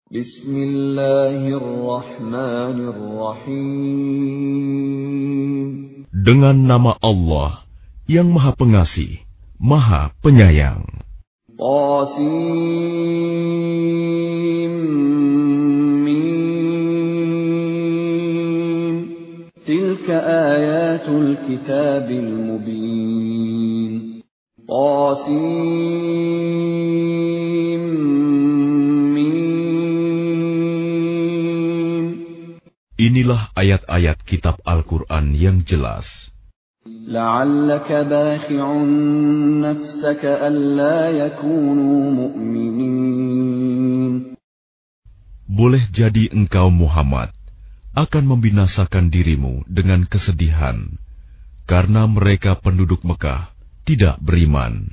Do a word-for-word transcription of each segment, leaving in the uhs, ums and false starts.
Bismillahirrahmanirrahim. Dengan nama Allah yang Maha Pengasih, Maha Penyayang. Qasim Mim. Tilka ayatul kitabil mubin. Qasim Mim. Inilah ayat-ayat kitab Al-Quran yang jelas. La'allaka bakhi'un nafsaka alla yakunu mu'minin. Boleh jadi engkau Muhammad akan membinasakan dirimu dengan kesedihan karena mereka penduduk Mekah tidak beriman.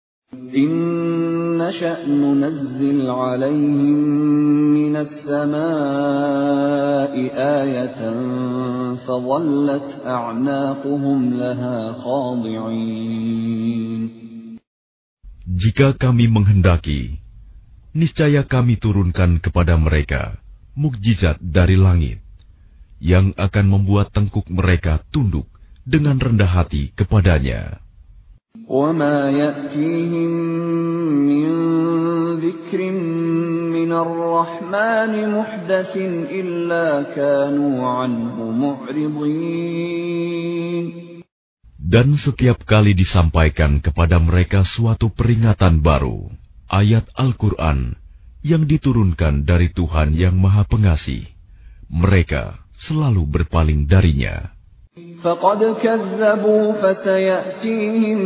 Inna sya'nu nazzil 'alaihim minas samaa'i ayatan fadhallat a'naquhum laha khadi'in. Jika kami menghendaki, niscaya kami turunkan kepada mereka mukjizat dari langit yang akan membuat tengkuk mereka tunduk dengan rendah hati kepadanya. وَمَا يَأْتِيهِمْ مِنْ ذِكْرٍ مِنَ الرَّحْمَنِ مُحْدَثٍ إِلَّا كَانُوا عَنْهُ مُعْرِضِينَ. Dan setiap kali disampaikan kepada mereka suatu peringatan baru, ayat Al-Quran yang diturunkan dari Tuhan yang Maha Pengasih, mereka selalu berpaling darinya. فَقَدْ كَذَّبُوا فَسَيَأْتِيهِمْ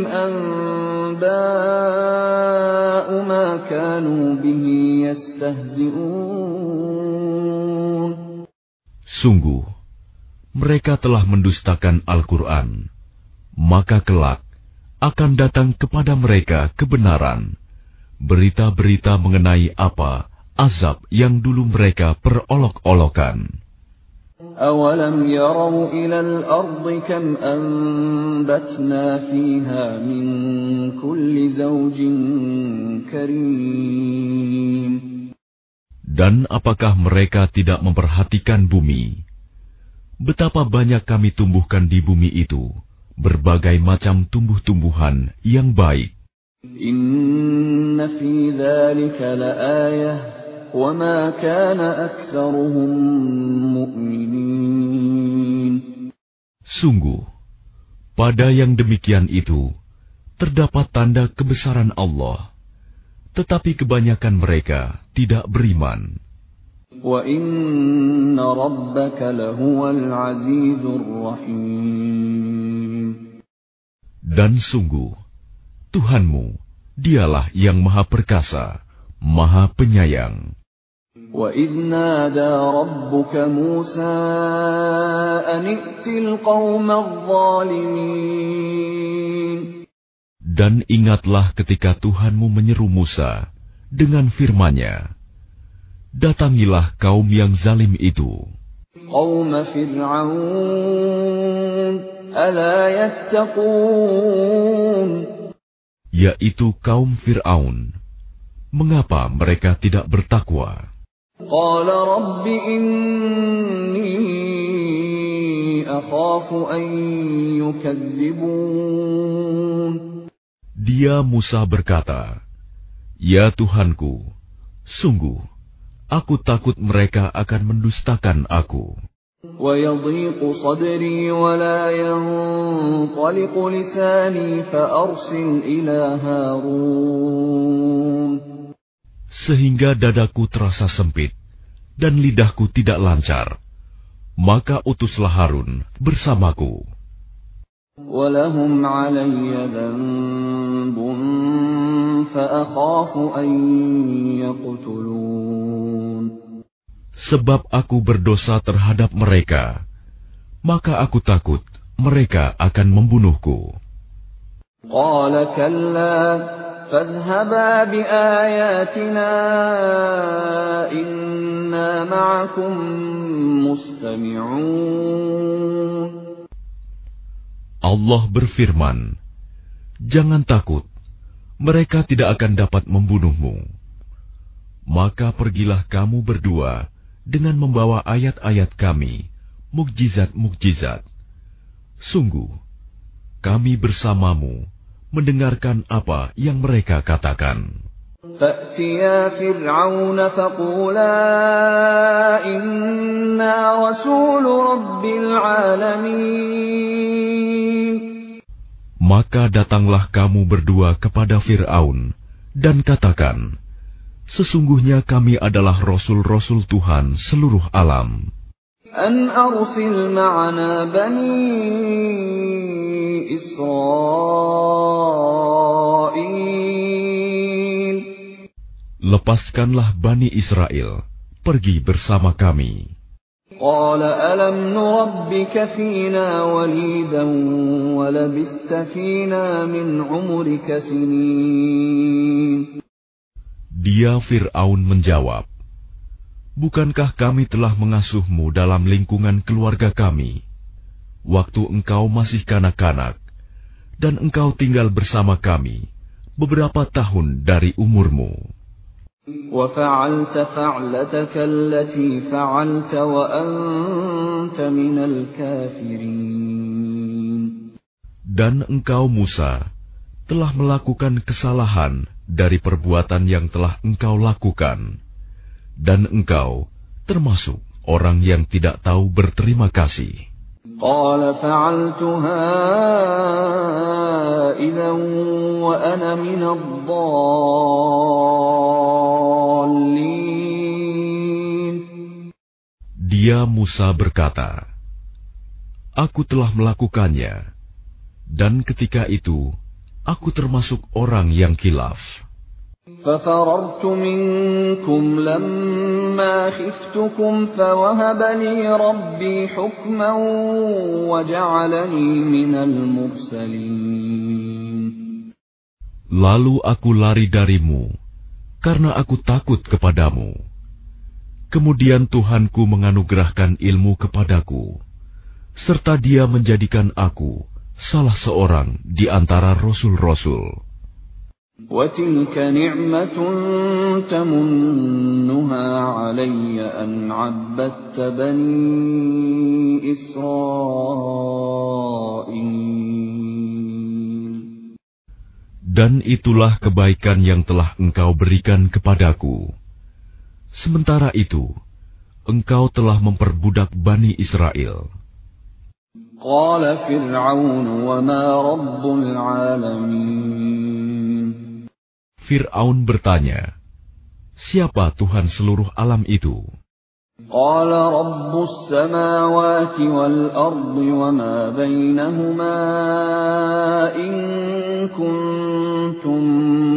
أَنْبَاءُ مَا كَانُوا بِهِ يَسْتَهْزِئُونَ. Sungguh, mereka telah mendustakan Al-Quran, maka kelak akan datang kepada mereka kebenaran, berita-berita mengenai apa azab yang dulu mereka perolok-olokan. أَوَلَمْ يَرَوْا إِلَى الْأَرْضِ كَمْ أَنبَتْنَا فِيهَا مِنْ كُلِّ زَوْجٍ كَرِيمٍ. Dan apakah mereka tidak memperhatikan bumi? Betapa banyak kami tumbuhkan di bumi itu berbagai macam tumbuh-tumbuhan yang baik. Inna fi dzalika laayah wa ma kana aktsaruhum mu'minin. Sungguh, pada yang demikian itu terdapat tanda kebesaran Allah, tetapi kebanyakan mereka tidak beriman. Wa inna rabbaka lahuwal azizur rahim. Dan sungguh, Tuhanmu, dialah yang Maha Perkasa, Maha Penyayang. وَإِذْ نَادَى رَبُّكَ مُوسَىٰ أَنِ ائْتِ الْقَوْمَ الظَّالِمِينَ. Dan ingatlah ketika Tuhanmu menyeru Musa dengan firman-Nya, datangilah kaum yang zalim itu. قَوْمَ فِرْعَوْنَ أَلَا يَتَّقُونَ. Yaitu kaum Fir'aun. Mengapa mereka tidak bertakwa? قال رب إني أخاف أن يكذبون. Dia Musa berkata, Ya Tuhanku, sungguh aku takut mereka akan mendustakan aku. ويضيق صدري ولا ينطلق لساني فأرسل إلى هارون. Sehingga dadaku terasa sempit dan lidahku tidak lancar, maka utuslah Harun bersamaku. وَلَهُمْ عَلَيَّ ذَنبٌ فَأَخَافُ أَن يَقْتُلُونِ. Sebab aku berdosa terhadap mereka, maka aku takut mereka akan membunuhku. قَالَ كَلَّا فَاذْهَبَا بِآيَاتِنَا إِنَّا مَعَكُمْ مُسْتَمِعُونَ. Allah berfirman, Jangan takut, mereka tidak akan dapat membunuhmu. Maka pergilah kamu berdua dengan membawa ayat-ayat kami, mukjizat-mukjizat. Sungguh, kami bersamamu mendengarkan apa yang mereka katakan. فَأْتِيَا فِرْعَوْنَ فَقُولَا إِنَّا رَسُولُ رَبِّ الْعَالَمِينَ. Maka datanglah kamu berdua kepada Fir'aun dan katakan, sesungguhnya kami adalah rasul-rasul Tuhan seluruh alam. An arsil ma'ana bani Israil. Lepaskanlah Bani Israel, pergi bersama kami. Qala alam nurabbika fina walidan wa labista fina min umrika sinin. Dia Fir'aun menjawab, bukankah kami telah mengasuhmu dalam lingkungan keluarga kami, waktu engkau masih kanak-kanak, dan engkau tinggal bersama kami beberapa tahun dari umurmu. وَفَعَلْتَ فَعْلَتَكَ الَّتِي فَعَلْتَ وَأَنْتَ مِنَ الْكَافِرِينَ. Dan engkau Musa telah melakukan kesalahan dari perbuatan yang telah engkau lakukan, dan engkau termasuk orang yang tidak tahu berterima kasih. قَالَ فَعَلْتُهَا إِذًا وَأَنَا مِنَ الضَّالِّينَ. Dia Musa berkata, aku telah melakukannya, dan ketika itu aku termasuk orang yang khilaf. فَفَرَرْتُ مِنكُمْ لَمَّا خِفْتُكُمْ فَوَهَبَ لِي رَبِّي حُكْمًا وَجَعَلَنِي مِنَ الْمُرْسَلِينَ. Lalu aku lari darimu, karena aku takut kepadamu. Kemudian Tuhanku menganugerahkan ilmu kepadaku, serta Dia menjadikan aku salah seorang di antara rasul-rasul. وَتِلْكَ نِعْمَةٌ تَمُنُّهَا عَلَيَّ أَنْ عَبَّدتَّ بَنِي إِسْرَائِيلَ. Dan itulah kebaikan yang telah engkau berikan kepadaku. Sementara itu, engkau telah memperbudak Bani Israel. قَالَ فِرْعَوْنُ وَمَا رَبُّ الْعَالَمِينَ. Fir'aun bertanya, siapa Tuhan seluruh alam itu? قَالَ رَبُّ السَّمَاوَاتِ وَالْأَرْضِ وَمَا بَيْنَهُمَا إِن كُنتُم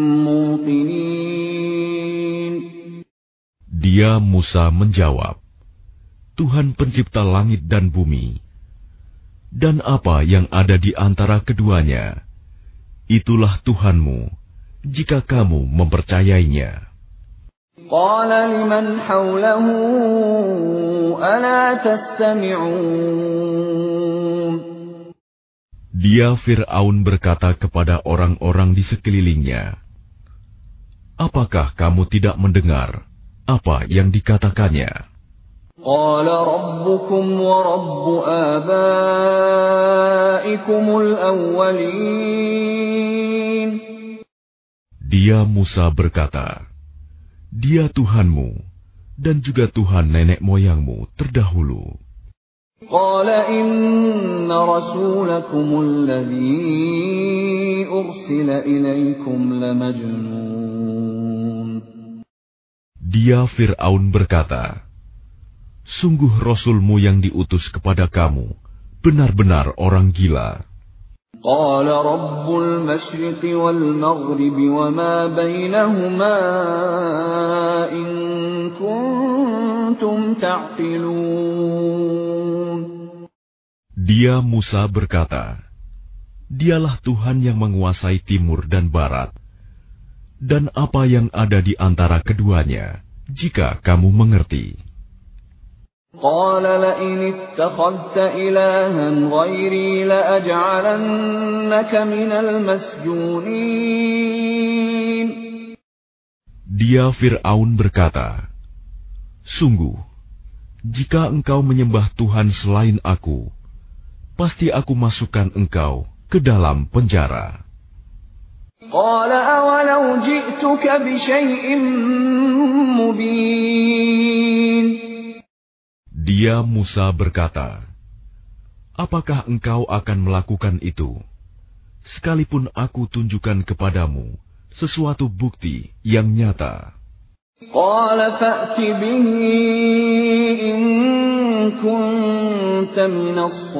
مُّوقِنِينَ. Dia Musa menjawab, Tuhan pencipta langit dan bumi, dan apa yang ada di antara keduanya, itulah Tuhanmu, jika kamu mempercayainya. قَالَ لِمَنْ حَوْلَهُ أَلَا تَسْتَمِعُونَ. Dia Fir'aun berkata kepada orang-orang di sekelilingnya, apakah kamu tidak mendengar apa yang dikatakannya? قَالَ رَبُّكُمْ وَرَبُّ آبَائِكُمُ الْأَوَّلِينَ. Dia Musa berkata, Dia Tuhanmu dan juga Tuhan nenek moyangmu terdahulu. قَالَ إِنَّ رَسُولَكُمُ الَّذِي أُرْسِلَ إِلَيْكُمْ لَمَجْنُونٌ. Dia Fir'aun berkata, sungguh Rasulmu yang diutus kepada kamu benar-benar orang gila. قَالَ رَبُّ الْمَشْرِقِ وَالْمَغْرِبِ وَمَا بَيْنَهُمَا إِن كُنتُمْ تَعْقِلُونَ. Dia Musa berkata, Dialah Tuhan yang menguasai timur dan barat, dan apa yang ada di antara keduanya, jika kamu mengerti. قَالَ لَئِنِ اتَّخَذْتَ إِلَٰهًا غَيْرِي لَأَجْعَلَنَّكَ مِنَ الْمَسْجُونِينَ. Dia Fir'aun berkata, "Sungguh, jika engkau menyembah Tuhan selain aku, pasti aku masukkan engkau ke dalam penjara." قال أولو جئتك بشيء مبين. Dia Musa berkata, "Apakah engkau akan melakukan itu, sekalipun aku tunjukkan kepadamu sesuatu bukti yang nyata?" قال فأت به إن كنت من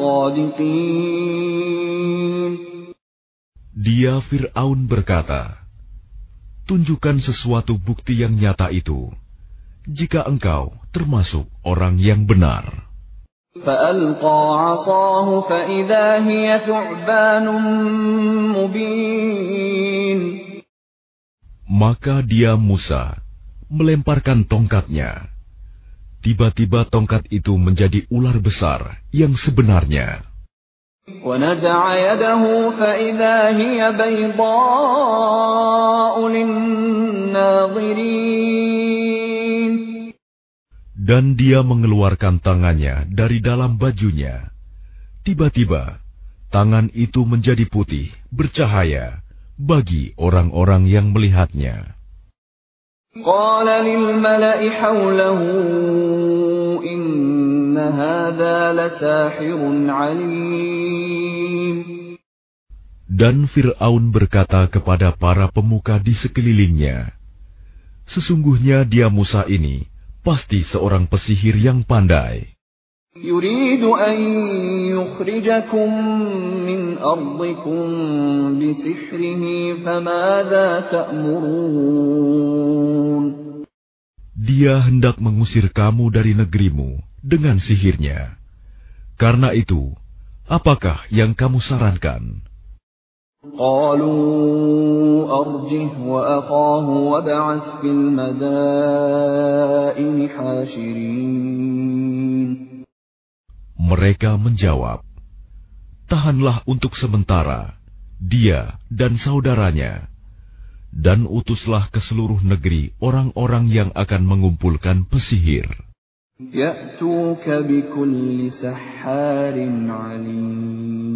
الصادقين. Dia Fir'aun berkata, "Tunjukkan sesuatu bukti yang nyata itu, jika engkau termasuk orang yang benar." فألقى عصاه فإذا هي ثعبان مبين. Maka dia Musa melemparkan tongkatnya. Tiba-tiba tongkat itu menjadi ular besar yang sebenarnya. ونزع يده فإذا هي بيضاء للناظرين. Dan dia mengeluarkan tangannya dari dalam bajunya. Tiba-tiba, tangan itu menjadi putih, bercahaya bagi orang-orang yang melihatnya. قال للملأ حوله إن هذا لساحر عليم. Dan Fir'aun berkata kepada para pemuka di sekelilingnya, "Sesungguhnya dia Musa ini pasti seorang pesihir yang pandai. يريد أن يخرجكم من أرضكم بسحره فماذا تأمرون." Dia hendak mengusir kamu dari negerimu dengan sihirnya. Karena itu, apakah yang kamu sarankan? قالوا أرجه وأخاه وابعث في المدائن حاشرين. Mereka menjawab, "Tahanlah untuk sementara dia dan saudaranya, dan utuslah ke seluruh negeri orang-orang yang akan mengumpulkan pesihir. يأتوك بكل سحار عليم."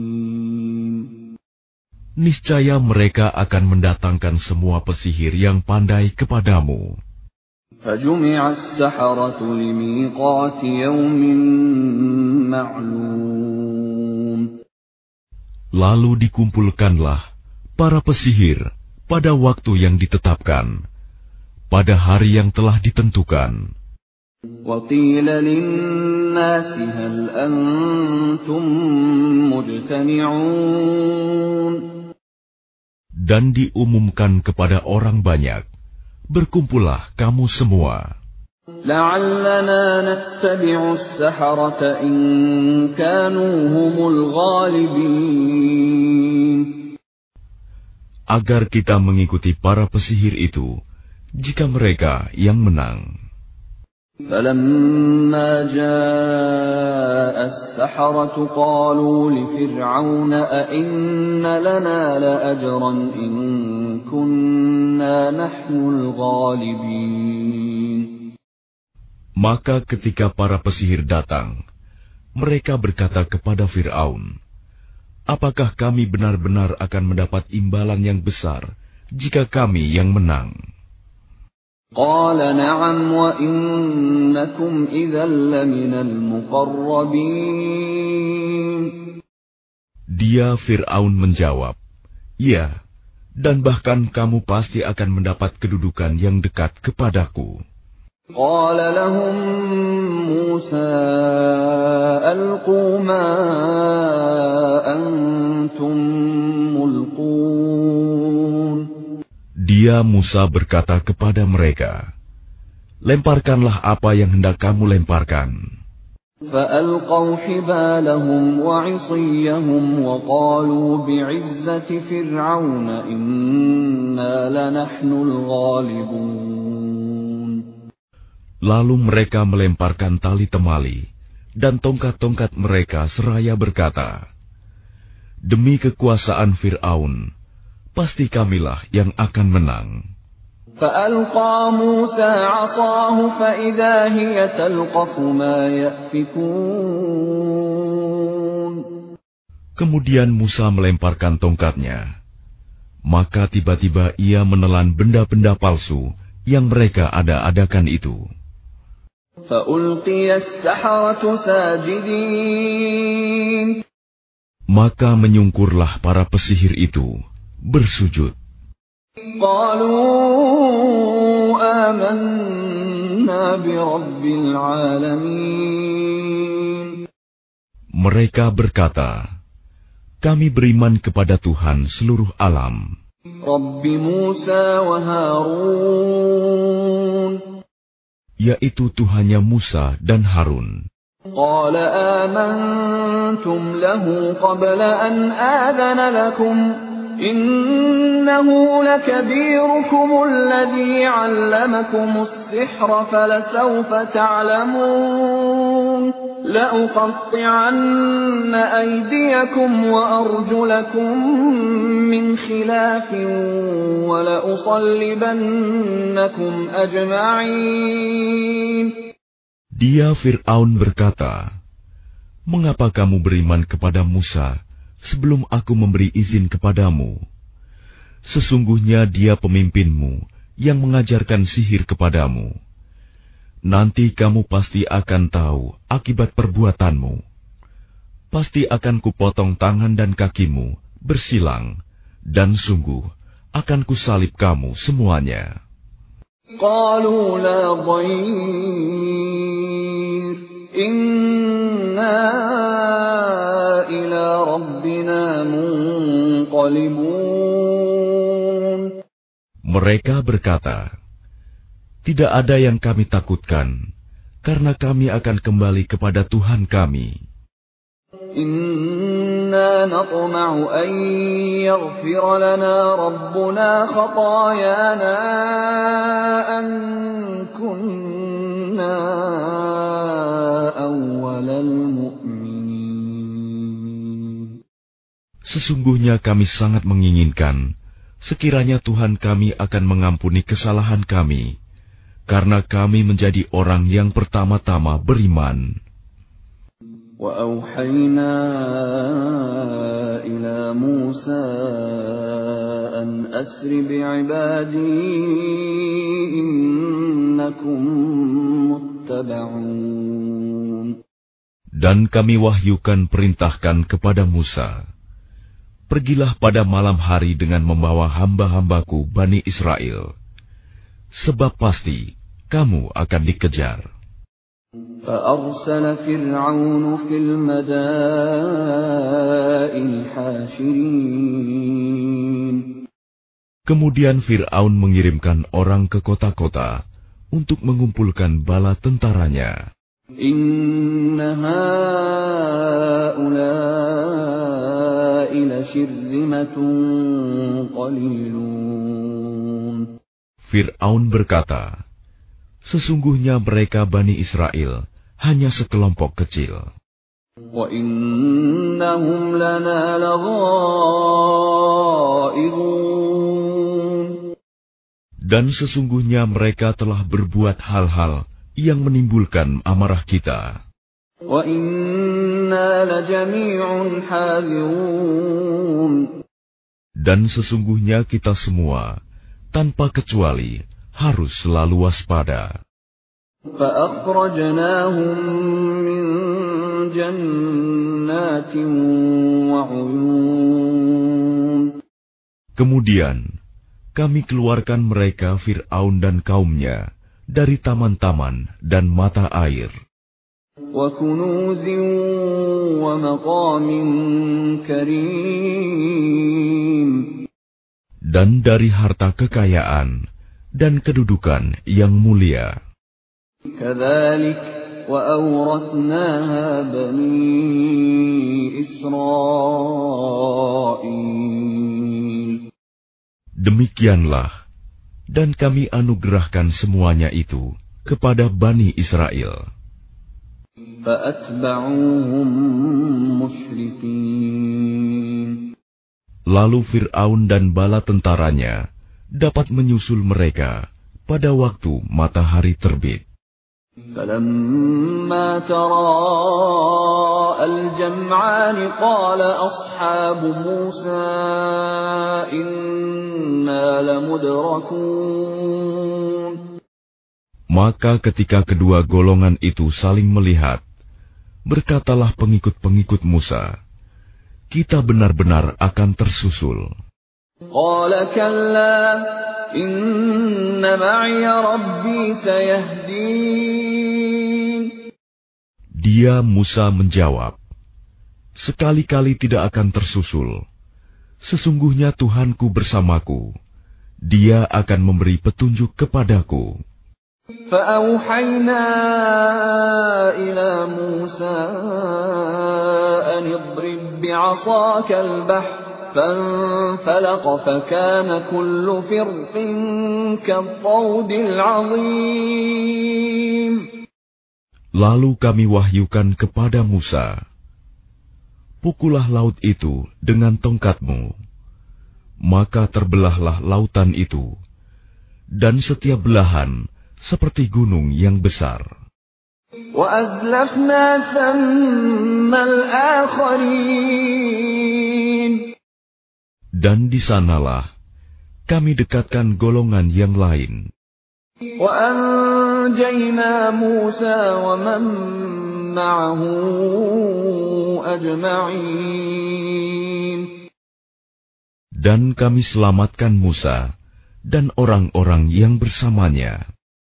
Niscaya mereka akan mendatangkan semua pesihir yang pandai kepadamu. فجمع السحرة لميقات يوم معلوم. Lalu dikumpulkanlah para pesihir pada waktu yang ditetapkan, pada hari yang telah ditentukan. وقيل للناس هل أنتم مجتمعون. Dan diumumkan kepada orang banyak, "Berkumpullah kamu semua. لعلنا نتبع السحرة إن كانوا هم الغالبين. Agar kita mengikuti para pesihir itu, jika mereka yang menang." فلما جاء السحرة قالوا لفرعون أئن لنا لأجرا إن كنا نحن الغالبين. Maka ketika para pesihir datang, mereka berkata kepada Fir'aun, "Apakah kami benar-benar akan mendapat imbalan yang besar jika kami yang menang?" قال نعم وإنكم إذا لمن المقربين. Dia Fir'aun menjawab, "Ya, dan bahkan kamu pasti akan mendapat kedudukan yang dekat kepadaku." قال لهم موسى ألقوا ما أنتم ملقون. Dia Musa berkata kepada mereka, "Lemparkanlah apa yang hendak kamu lemparkan." فألقوا حبالهم وعصيهم وقالوا بعزة فرعون إنا لنحن الغالبون. Lalu mereka melemparkan tali temali dan tongkat-tongkat mereka seraya berkata, "Demi kekuasaan Fir'aun, pasti kamilah yang akan menang." فألقى موسى عصاه فإذا هي تلقف ما يأفكون. Kemudian Musa melemparkan tongkatnya. Maka tiba-tiba ia menelan benda-benda palsu yang mereka ada-adakan itu. فألقي السحرة ساجدين. Maka menyungkurlah para pesihir itu, bersujud. قالوا آمنا برب العالمين. Mereka berkata, kami beriman kepada Tuhan seluruh alam. رب موسى وهارون. Yaitu Tuhannya Musa dan Harun. قال آمنتم له قبل أن آذن لكم إنه لكبيركم الذي علمكم السحر فلسوف تعلمون لأقطعن أيديكم وأرجلكم من خلاف ولأصلبنكم أجمعين. Dia Fir'aun berkata, mengapa kamu beriman kepada Musa sebelum aku memberi izin kepadamu? Sesungguhnya dia pemimpinmu yang mengajarkan sihir kepadamu. Nanti kamu pasti akan tahu akibat perbuatanmu. Pasti akan kupotong tangan dan kakimu bersilang, dan sungguh akan kusalib kamu semuanya. قالوا لا ضير إنا إلى ربنا منقلبون. Mereka berkata, tidak ada yang kami takutkan, karena kami akan kembali kepada Tuhan kami. إنا نطمع أن يغفر لنا ربنا خطايانا أن كنا أول المؤمنين. Sesungguhnya kami sangat menginginkan sekiranya Tuhan kami akan mengampuni kesalahan kami, karena kami menjadi orang yang pertama-tama beriman. وأوحينا إلى موسى أن أسر بعبادي إنكم متبعون. Dan kami wahyukan perintahkan kepada Musa, pergilah pada malam hari dengan membawa hamba-hambaku Bani Israel, sebab pasti kamu akan dikejar. فأرسل فرعون في المدائن حاشرين. Kemudian Fir'aun mengirimkan orang ke kota-kota untuk mengumpulkan bala tentaranya. إن هؤلاء لشرذمة قليلون. Fir'aun berkata, sesungguhnya mereka Bani Israel hanya sekelompok kecil. وَإِنَّهُمْ لَنَا لَغَائِظُونَ. Dan sesungguhnya mereka telah berbuat hal-hal yang menimbulkan amarah kita. وَإِنَّا لَجَمِيعٌ حَاذِرُونَ. Dan sesungguhnya kita semua, tanpa kecuali, harus selalu waspada. فَأَخْرَجْنَاهُمْ مِنْ جَنَّاتٍ وَعُيُونٍ. Kemudian, kami keluarkan mereka Fir'aun dan kaumnya dari taman-taman dan mata air. وَكُنُوزٍ وَمَقَامٍ كَرِيمٍ. Dan dari harta kekayaan dan kedudukan yang mulia. كَذَلِكَ وَأَوْرَثْنَاهَا بَنِي إِسْرَائِيلَ. Demikianlah, dan kami anugerahkan semuanya itu kepada Bani Israel. فَأَتْبَعُوهُمْ مُشْرِقِينَ. Lalu Fir'aun dan bala tentaranya dapat menyusul mereka pada waktu matahari terbit. فَلَمَّا تَرَاءَى الْجَمْعَانِ قَالَ أَصْحَابُ مُوسَى إِنَّا لَمُدْرَكُونَ. Maka ketika kedua golongan itu saling melihat, berkatalah pengikut-pengikut Musa, kita benar-benar akan tersusul. Qala kalla inna ma'iya rabbi sayahdin. Dia Musa menjawab, sekali-kali tidak akan tersusul. Sesungguhnya Tuhanku bersamaku. Dia akan memberi petunjuk kepadaku. فَأَوْحَيْنَا إِلَى مُوسَى أَنِ اضْرِب بِّعَصَاكَ الْبَحْرَ فَانفَلَقَ فَكَانَ كُلُّ فِرْقٍ كَالطَّوْدِ الْعَظِيمِ. Lalu kami wahyukan kepada Musa, pukullah laut itu dengan tongkatmu. Maka terbelahlah lautan itu, dan setiap belahan seperti gunung yang besar. وَأَزْلَفْنَا ثَمَّ الْآخَرِينَ. Dan di sanalah kami dekatkan golongan yang lain. وَأَنْجَيْنَا مُوسَى وَمَنْ مَعَهُ أَجْمَعِينَ. Dan kami selamatkan Musa dan orang-orang yang bersamanya.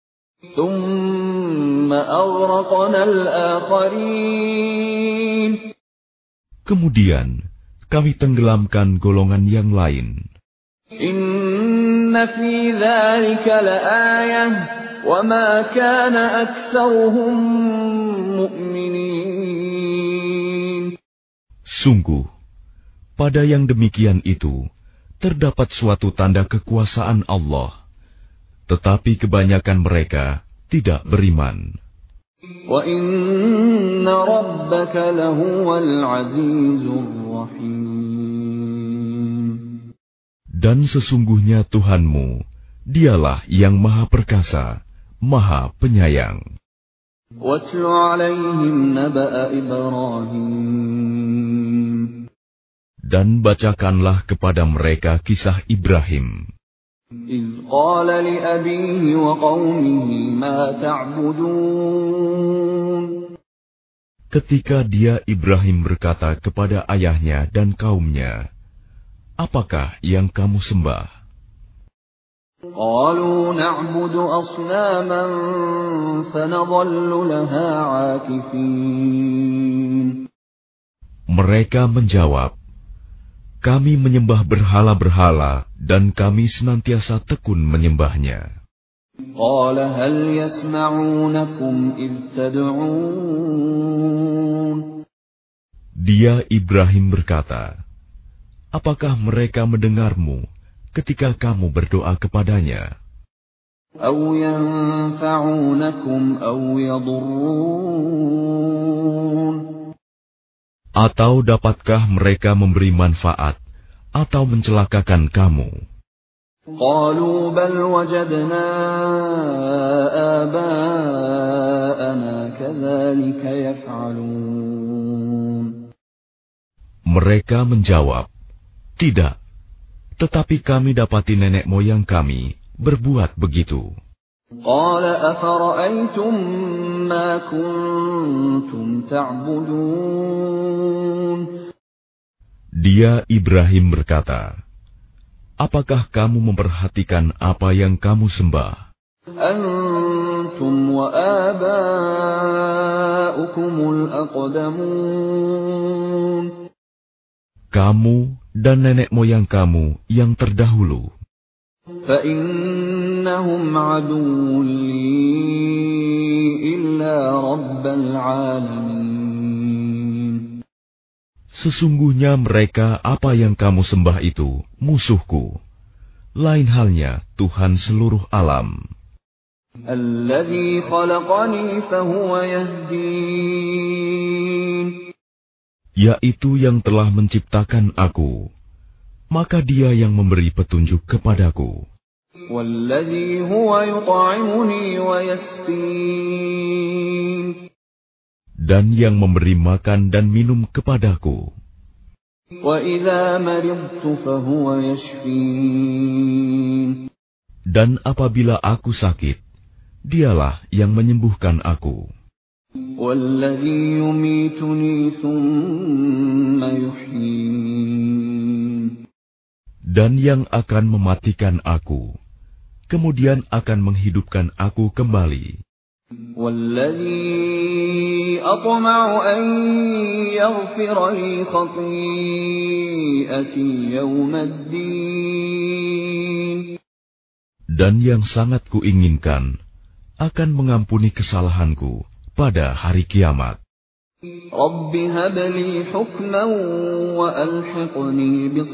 ثُمَّ أَغْرَقْنَا الْآخَرِينَ. Kemudian kami tenggelamkan golongan yang lain. Inna fi dzalika laayah wa ma kana aktsaruhum mu'minin. Sungguh, pada yang demikian itu terdapat suatu tanda kekuasaan Allah, tetapi kebanyakan mereka tidak beriman. Wa inna rabbaka lahuwal azizur rahim. Dan sesungguhnya Tuhanmu, dialah yang maha perkasa, maha penyayang. Watlu alaihim naba'a Ibrahim. Dan bacakanlah kepada mereka kisah Ibrahim. إِذْ قَالَ لِأَبِيهِ وَقَوْمِهِ مَا تَعْبُدُونَ. Ketika dia Ibrahim berkata kepada ayahnya dan kaumnya, apakah yang kamu sembah? قَالُوا نَعْبُدُ أَصْنَامًا فَنَظَلُّ لَهَا عَاكِفِينَ. Mereka menjawab, kami menyembah berhala-berhala dan kami senantiasa tekun menyembahnya. قَالَ هَلْ يَسْمَعُونَكُمْ إِذْ تَدْعُونَ. Dia Ibrahim berkata, apakah mereka mendengarmu ketika kamu berdoa kepadanya? أَوْ يَنفَعُونَكُمْ أَوْ يَضُرُّونَ. Atau dapatkah mereka memberi manfaat atau mencelakakan kamu? قَالُوا بَلْ وَجَدْنَا آبَاءَنَا كَذَلِكَ يَفْعَلُونَ. Mereka menjawab, tidak, tetapi kami dapati nenek moyang kami berbuat begitu. قَالَ أَفَرَأَيْتُمْ مَا كُنْتُمْ تَعْبُدُونَ. Dia Ibrahim berkata, apakah kamu memperhatikan apa yang kamu sembah? أَنْتُمْ وَآبَاؤُكُمُ الْأَقْدَمُونَ. Kamu dan nenek moyang kamu yang terdahulu. فَإِنَّهُمْ عَدُوٌّ لِّي إِلَّا رَبَّ الْعَالَمِينَ. Sesungguhnya mereka apa yang kamu sembah itu musuhku, lain halnya Tuhan seluruh alam. الَّذِي خَلَقَنِي فَهُوَ يَهْدِينِ. Yaitu yang telah menciptakan aku, maka dia yang memberi petunjuk kepadaku. والذي هو يطعمني ويسقين dan yang memberi makan dan minum kepadaku. وإذا مرضت فهو يشفين Dan apabila aku sakit, dialah yang menyembuhkan aku. والذي يميتني ثم يحيين Dan yang akan mematikan aku, kemudian akan menghidupkan aku kembali. والذي أطمع أن يغفر لي خطيئتي يوم الدين Dan yang sangat kuinginkan akan mengampuni kesalahanku pada hari kiamat. رب هب لي حكما وألحقني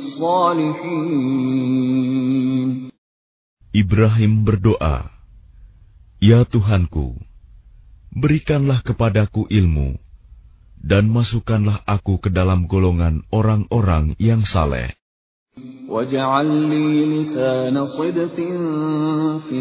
بالصالحين Ibrahim berdoa, "Ya Tuhanku, berikanlah kepadaku ilmu, dan masukkanlah aku ke dalam golongan orang-orang yang saleh. واجعل لي لسان صدق في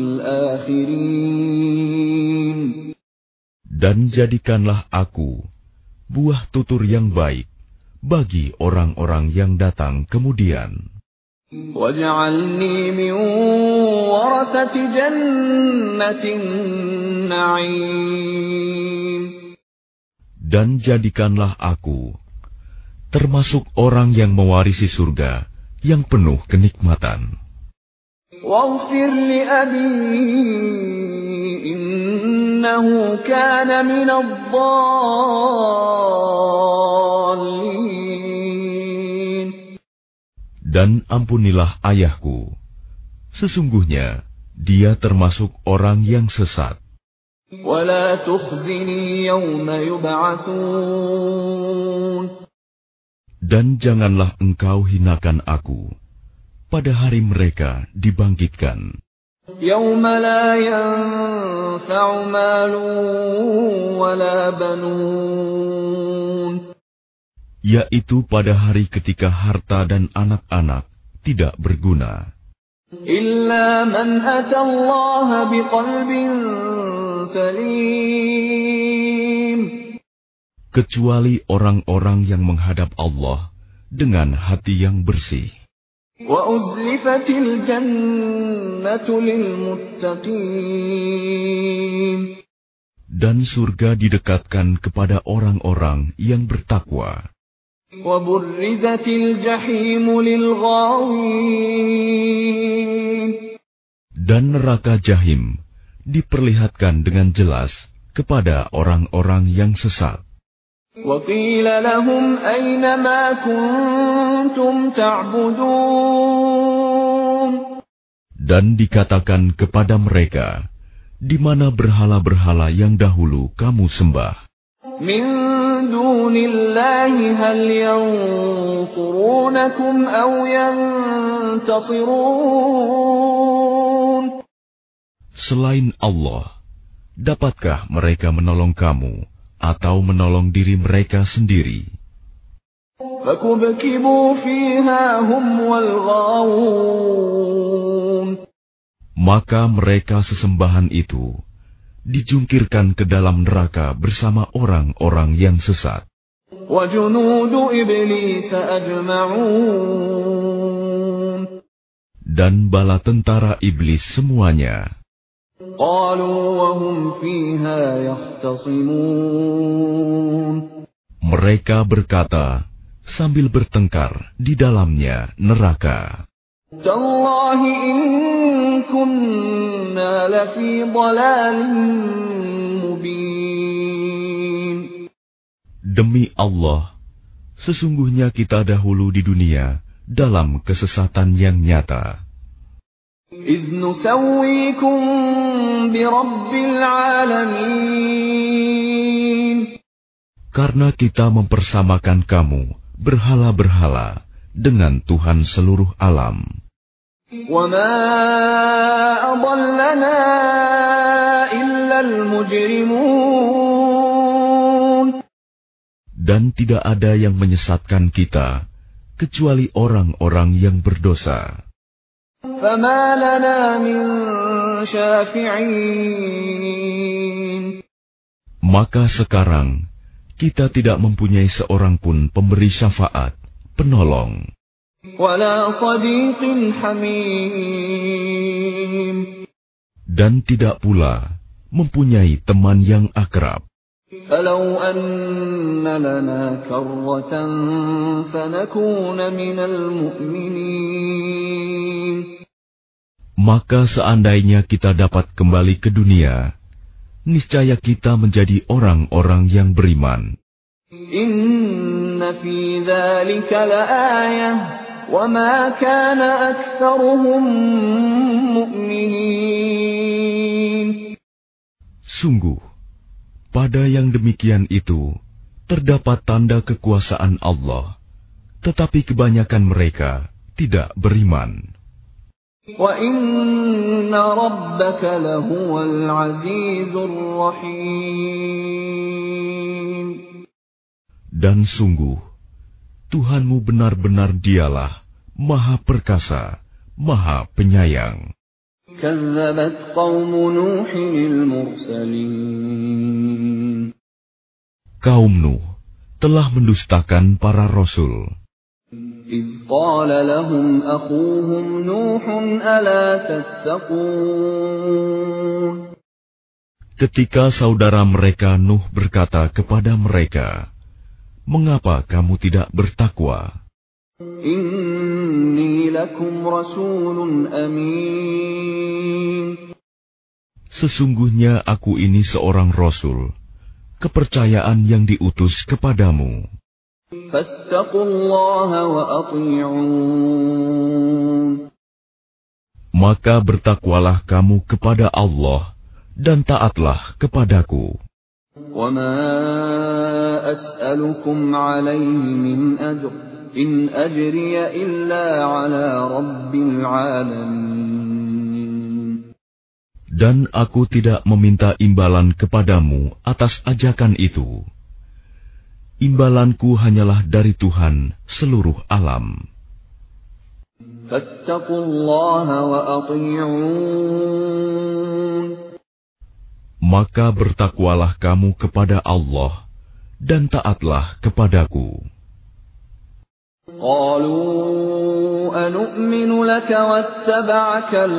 الآخرين Dan jadikanlah aku buah tutur yang baik bagi orang-orang yang datang kemudian. واجعلني من ورثة جنة النعيم Dan jadikanlah aku termasuk orang yang mewarisi surga yang penuh kenikmatan. واغفر لأبي إنه كان من الضالين Dan ampunilah ayahku, sesungguhnya dia termasuk orang yang sesat. ولا تخزني يوم يبعثون Dan janganlah engkau hinakan aku pada hari mereka dibangkitkan, يوم لا ينفع مال ولا بنون yaitu pada hari ketika harta dan anak-anak tidak berguna, إلا من أتى الله بقلب سليم kecuali orang-orang yang menghadap Allah dengan hati yang bersih. وأزلفت الجنة للمتقين Dan surga didekatkan kepada orang-orang yang bertakwa. وبرزت الجحيم للغاوين Dan neraka Jahim diperlihatkan dengan jelas kepada orang-orang yang sesat. وقيل لهم أين ما كنتم تعبدون Dan dikatakan kepada mereka, di mana berhala-berhala yang dahulu kamu sembah. من دون الله هل ينصرونكم أو ينتصرون Selain Allah, dapatkah mereka menolong kamu atau menolong diri mereka sendiri? فكبكبوا فيها هم والغاوون Maka mereka sesembahan itu dijungkirkan ke dalam neraka bersama orang-orang yang sesat. وجنود إبليس أجمعون Dan bala tentara iblis semuanya. قالوا وهم فيها يختصمون Mereka berkata sambil bertengkar di dalamnya neraka, تالله إن كنا لفي ضلال مبين Demi Allah, sesungguhnya kita dahulu di dunia dalam kesesatan yang nyata. إذ نسويكم برب العالمين Karena kita mempersamakan kamu berhala-berhala dengan Tuhan seluruh alam. وما أضلنا إلا المجرمون Dan tidak ada yang menyesatkan kita kecuali orang-orang yang berdosa. فما لنا من شافعين. Maka sekarang kita tidak mempunyai seorang pun pemberi syafaat, penolong. ولا صديق حميم. Dan tidak pula mempunyai teman yang akrab. فلو أن لنا كرة فنكون من المؤمنين. Maka seandainya kita dapat kembali ke dunia, niscaya kita menjadi orang-orang yang beriman. Inna fi dzalika laayah wa ma kana aktsaruhum mu'minin. Sungguh, pada yang demikian itu terdapat tanda kekuasaan Allah, tetapi kebanyakan mereka tidak beriman. Wa inna rabbaka lahuwal azizur rahim. Dan sungguh, Tuhanmu benar-benar dialah Maha Perkasa, Maha Penyayang. Kazzabat qaum Nuhin al-mursalin. Kaum Nuh telah mendustakan para rasul. إذ قال لهم أخوهم نوح ألا تتقون. Ketika saudara mereka Nuh berkata kepada mereka, "Mengapa kamu tidak bertakwa? Inni lakum rasulun amin. Sesungguhnya aku ini seorang rasul, kepercayaan yang diutus kepadamu. Fattaqullaha wa ati'un. Maka bertakwalah kamu kepada Allah dan taatlah kepadaku. Wa ma as'alukum 'alaihi min ajr, in ajriya illa 'ala rabbil 'alamin. Dan aku tidak meminta imbalan kepadamu atas ajakan itu. Imbalanku hanyalah dari Tuhan seluruh alam. Fattaqullaha wa ati'un. Maka bertakwalah kamu kepada Allah dan taatlah kepadaku. Qalu anu'minu laka wattaba'akal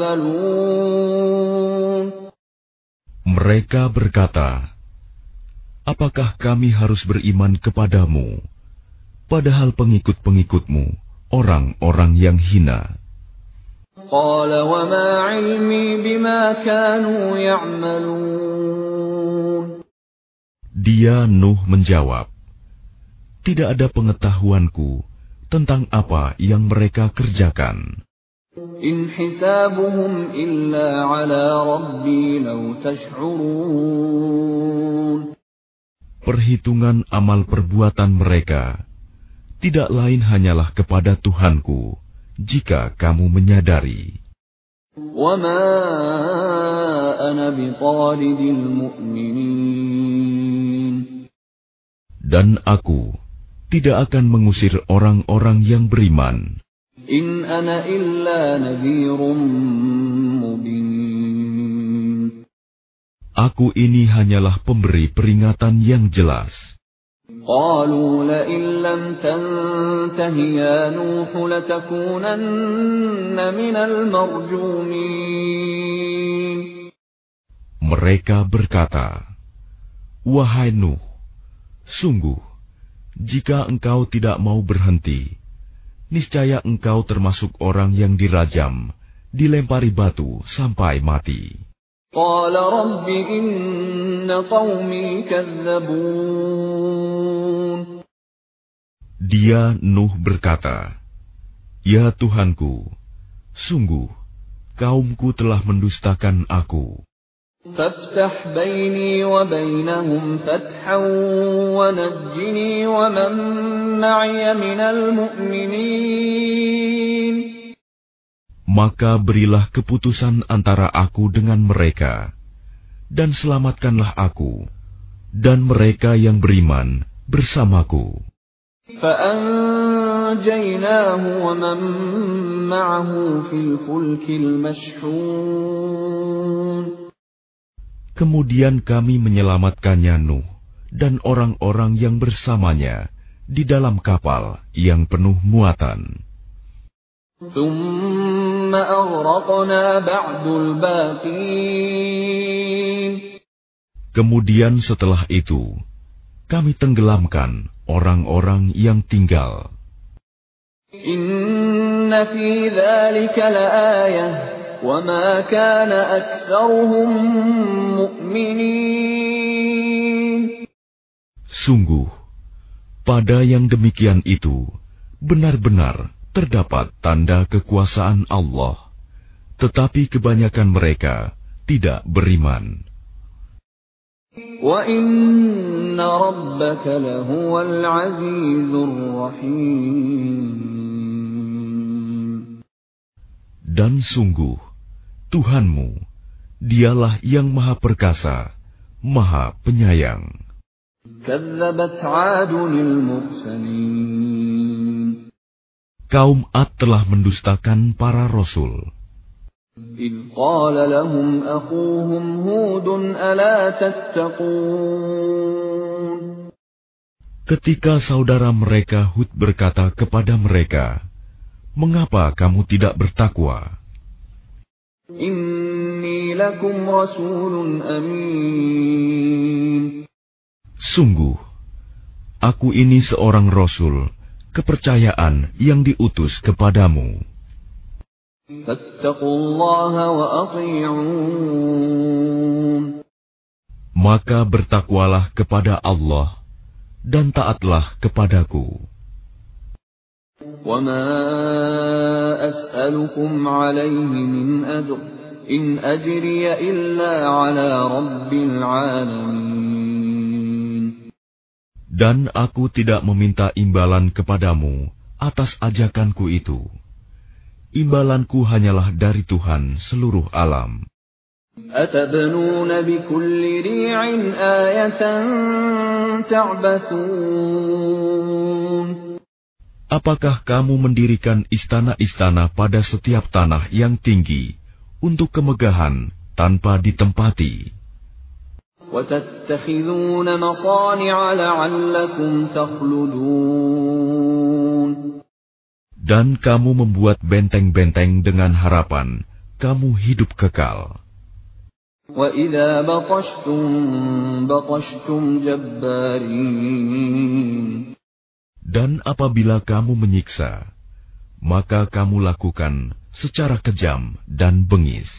ardhalun. Mereka berkata, apakah kami harus beriman kepadamu, padahal pengikut-pengikutmu orang-orang yang hina? Qala wa ma 'ilmi bima kanu ya'malun. Dia Nuh menjawab, tidak ada pengetahuanku tentang apa yang mereka kerjakan. In hisabuhum illa 'ala rabbi law tash'urun. Perhitungan amal perbuatan mereka tidak lain hanyalah kepada Tuhanku, jika kamu menyadari. Wa ma ana bitaridil mu'minin. Dan aku tidak akan mengusir orang-orang yang beriman. In ana illa nadhirum mubin. Aku ini hanyalah pemberi peringatan yang jelas. Qalu la in lam tantahi ya Nuh latakunanna minal marjumin. Mereka berkata, wahai Nuh, sungguh, jika engkau tidak mau berhenti, niscaya engkau termasuk orang yang dirajam, dilempari batu sampai mati. Qala rabbi inna qaumi kazzabun. Dia Nuh berkata, ya Tuhanku, sungguh, kaumku telah mendustakan aku. Faftah baini wa bainahum fathan wa najjini wa man ma'iya minal mu'minin. Maka berilah keputusan antara aku dengan mereka, dan selamatkanlah aku, dan mereka yang beriman bersamaku. فَأَنْجَيْنَاهُ وأنجيناه ومن معه في الفلك المشحون. Kemudian kami menyelamatkannya Nuh dan orang-orang yang bersamanya di dalam kapal yang penuh muatan. ثم أغرقنا بعد الباقين. Kemudian setelah itu, kami tenggelamkan orang-orang yang tinggal. Inna fi dzalika laayah wa ma kana aktsaruhum mu'minin. Sungguh, pada yang demikian itu, benar-benar terdapat tanda kekuasaan Allah, tetapi kebanyakan mereka tidak beriman. Wa inna rabbaka lahuwal azizur rahim. Dan sungguh, Tuhanmu, dialah yang maha perkasa, maha penyayang. Kadzabat 'adunil mursalin. Kaum Ad telah mendustakan para rasul. إذ قال لهم أخوهم هود ألا تتقون. Ketika saudara mereka Hud berkata kepada mereka, "Mengapa kamu tidak bertakwa? Inni lakum rasulun amin. Sungguh, aku ini seorang rasul, kepercayaan yang diutus kepadamu. Fattaqullaha wa athi'un. Maka bertakwalah kepada Allah dan taatlah kepadaku. Wa ma as'alukum 'alaihi min ajr, in ajriya illa 'ala rabbil 'alamin. Dan aku tidak meminta imbalan kepadamu atas ajakanku itu. Imbalanku hanyalah dari Tuhan seluruh alam. Atabnuna bikulli ri'in ayatan ta'basun. Apakah kamu mendirikan istana-istana pada setiap tanah yang tinggi untuk kemegahan tanpa ditempati? Wa tattakhiduna masani'a la'allakum takhludun. Dan kamu membuat benteng-benteng dengan harapan kamu hidup kekal. Wa idza batashtum batashtum jabbarin. Dan apabila kamu menyiksa, maka kamu lakukan secara kejam dan bengis.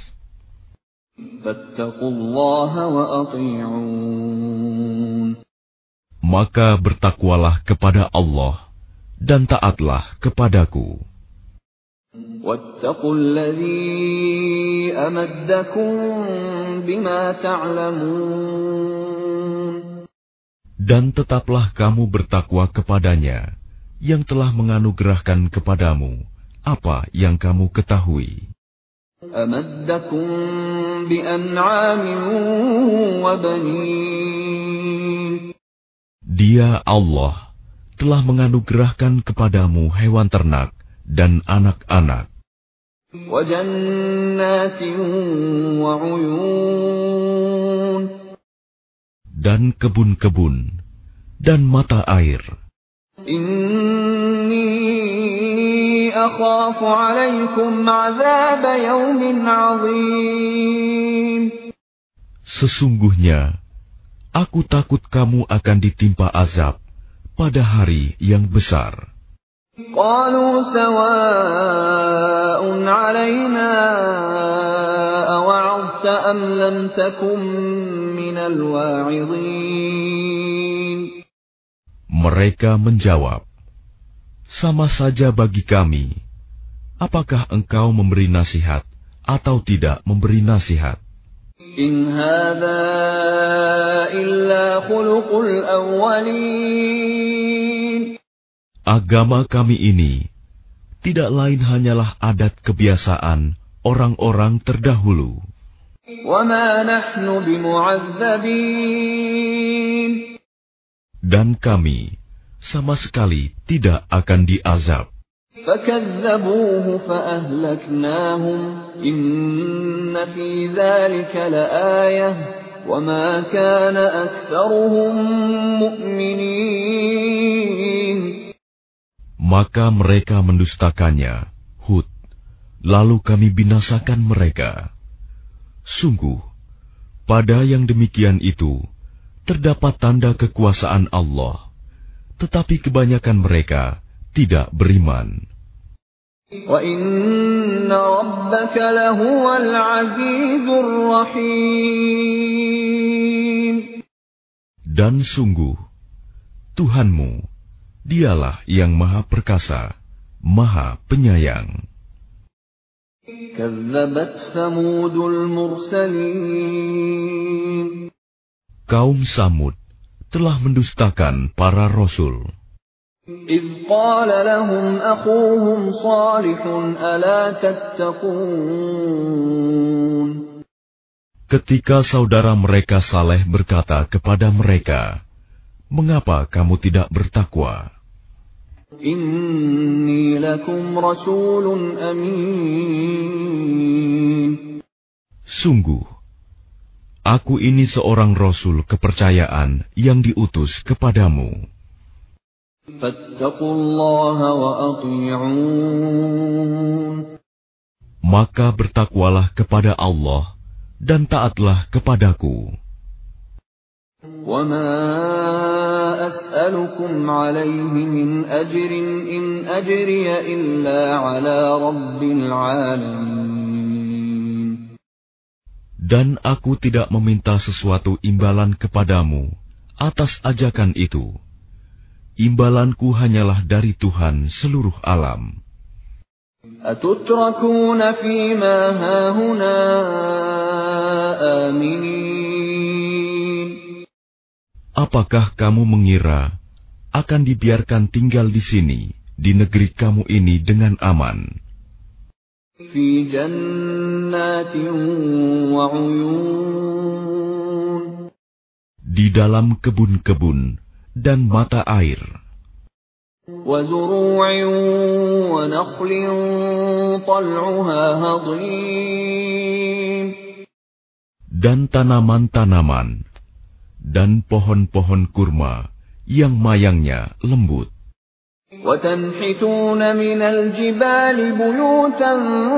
Fattaqullaha wa athi'un. Maka bertakwalah kepada Allah dan taatlah kepadaku. Wattaqul ladzi amaddakum bima ta'lamun. Dan tetaplah kamu bertakwa kepadanya yang telah menganugerahkan kepadamu apa yang kamu ketahui. Amaddakum bi an'amin wa banin. Dia Allah telah menganugerahkan kepadamu hewan ternak dan anak-anak. Wa jannatin wa 'uyun. Dan kebun-kebun dan mata air. Inni akhafu 'alaikum 'adzab yaumin 'adzim. Sesungguhnya aku takut kamu akan ditimpa azab pada hari yang besar. Qalu sawa'un 'alaina awa'adta am lam takum minal wa'idhin. Mereka menjawab, sama saja bagi kami, apakah engkau memberi nasihat atau tidak memberi nasihat. In hadza illa khuluqul awwalin. Agama kami ini tidak lain hanyalah adat kebiasaan orang-orang terdahulu. Wa ma nahnu bimu'adzabin. Dan kami sama sekali tidak akan diazab. فَكَذَّبُوهُ فَأَهْلَكْنَاهُمْ إِنَّ فِي ذَلِكَ لَآيَةً وَمَا كَانَ أَكْثَرُهُم مُؤْمِنِينَ. Maka mereka mendustakannya, Hud, lalu kami binasakan mereka. Sungguh, pada yang demikian itu terdapat tanda kekuasaan Allah, tetapi kebanyakan mereka tidak beriman. وَإِنَّ رَبَّكَ لَهُوَ الْعَزِيزُ الرَّحِيمُ. Dan sungguh, Tuhanmu, dialah yang maha perkasa, maha penyayang. كَذَّبَتْ ثَمُودُ الْمُرْسَلِينَ. Kaum Samud telah mendustakan para rasul. إِذْ قَالَ لَهُمْ أَخُوهُمْ صَالِحٌ أَلَا تَتَّقُونَ. Ketika saudara mereka Saleh berkata kepada mereka, "Mengapa kamu tidak bertakwa? إِنِّي لَكُمْ رَسُولٌ أَمِينٌ. Sungguh, aku ini seorang rasul kepercayaan yang diutus kepadamu. فَاتَّقُوا اللَّهَ وَأَطِيعُونِ. Maka bertakwalah kepada Allah dan taatlah kepadaku. وَمَا أَسْأَلُكُمْ عَلَيْهِ مِنْ أَجْرٍ إِنْ أَجْرِيَ إِلَّا عَلَى رَبِّ الْعَالَمِينَ. Dan aku tidak meminta sesuatu imbalan kepadamu atas ajakan itu. Imbalanku hanyalah dari Tuhan seluruh alam. أَتُتْرَكُونَ فِي مَا هَاهُنَا آمِنِينَ. Apakah kamu mengira akan dibiarkan tinggal di sini, di negeri kamu ini dengan aman? فِي جَنَّاتٍ وَعُيُونٍ. Di dalam kebun-kebun dan mata air, وَزُرُوعٍ وَنَخْلٍ طَلْعُهَا هَضِيمٌ. dan tanaman-tanaman, dan pohon-pohon kurma yang mayangnya lembut. وَتَنْحِتُونَ مِنَ الْجِبَالِ بُيُوتًا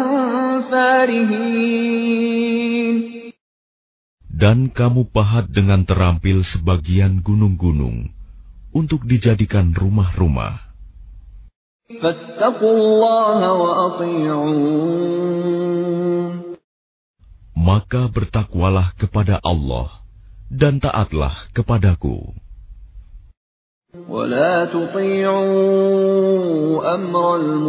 فَارِهِينَ. Dan kamu pahat dengan terampil sebagian gunung-gunung untuk dijadikan rumah-rumah. فَاتَّقُوا اللَّهَ وَأَطِيعُونِ. Maka bertakwalah kepada Allah dan taatlah kepadaku. وَلَا تُطِيعُوا أَمْرَ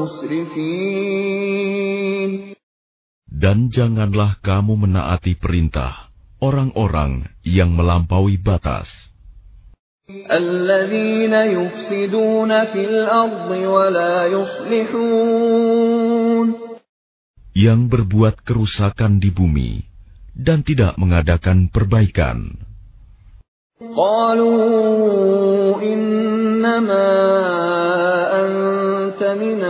الْمُسْرِفِينَ. Dan janganlah kamu menaati perintah orang-orang yang melampaui batas, الَّذِينَ يُفْسِدُونَ فِي الْأَرْضِ وَلَا يُصْلِحُونَ. yang berbuat kerusakan di bumi dan tidak mengadakan perbaikan. قَالُوا إِنَّمَا أَنْتَ مِنَ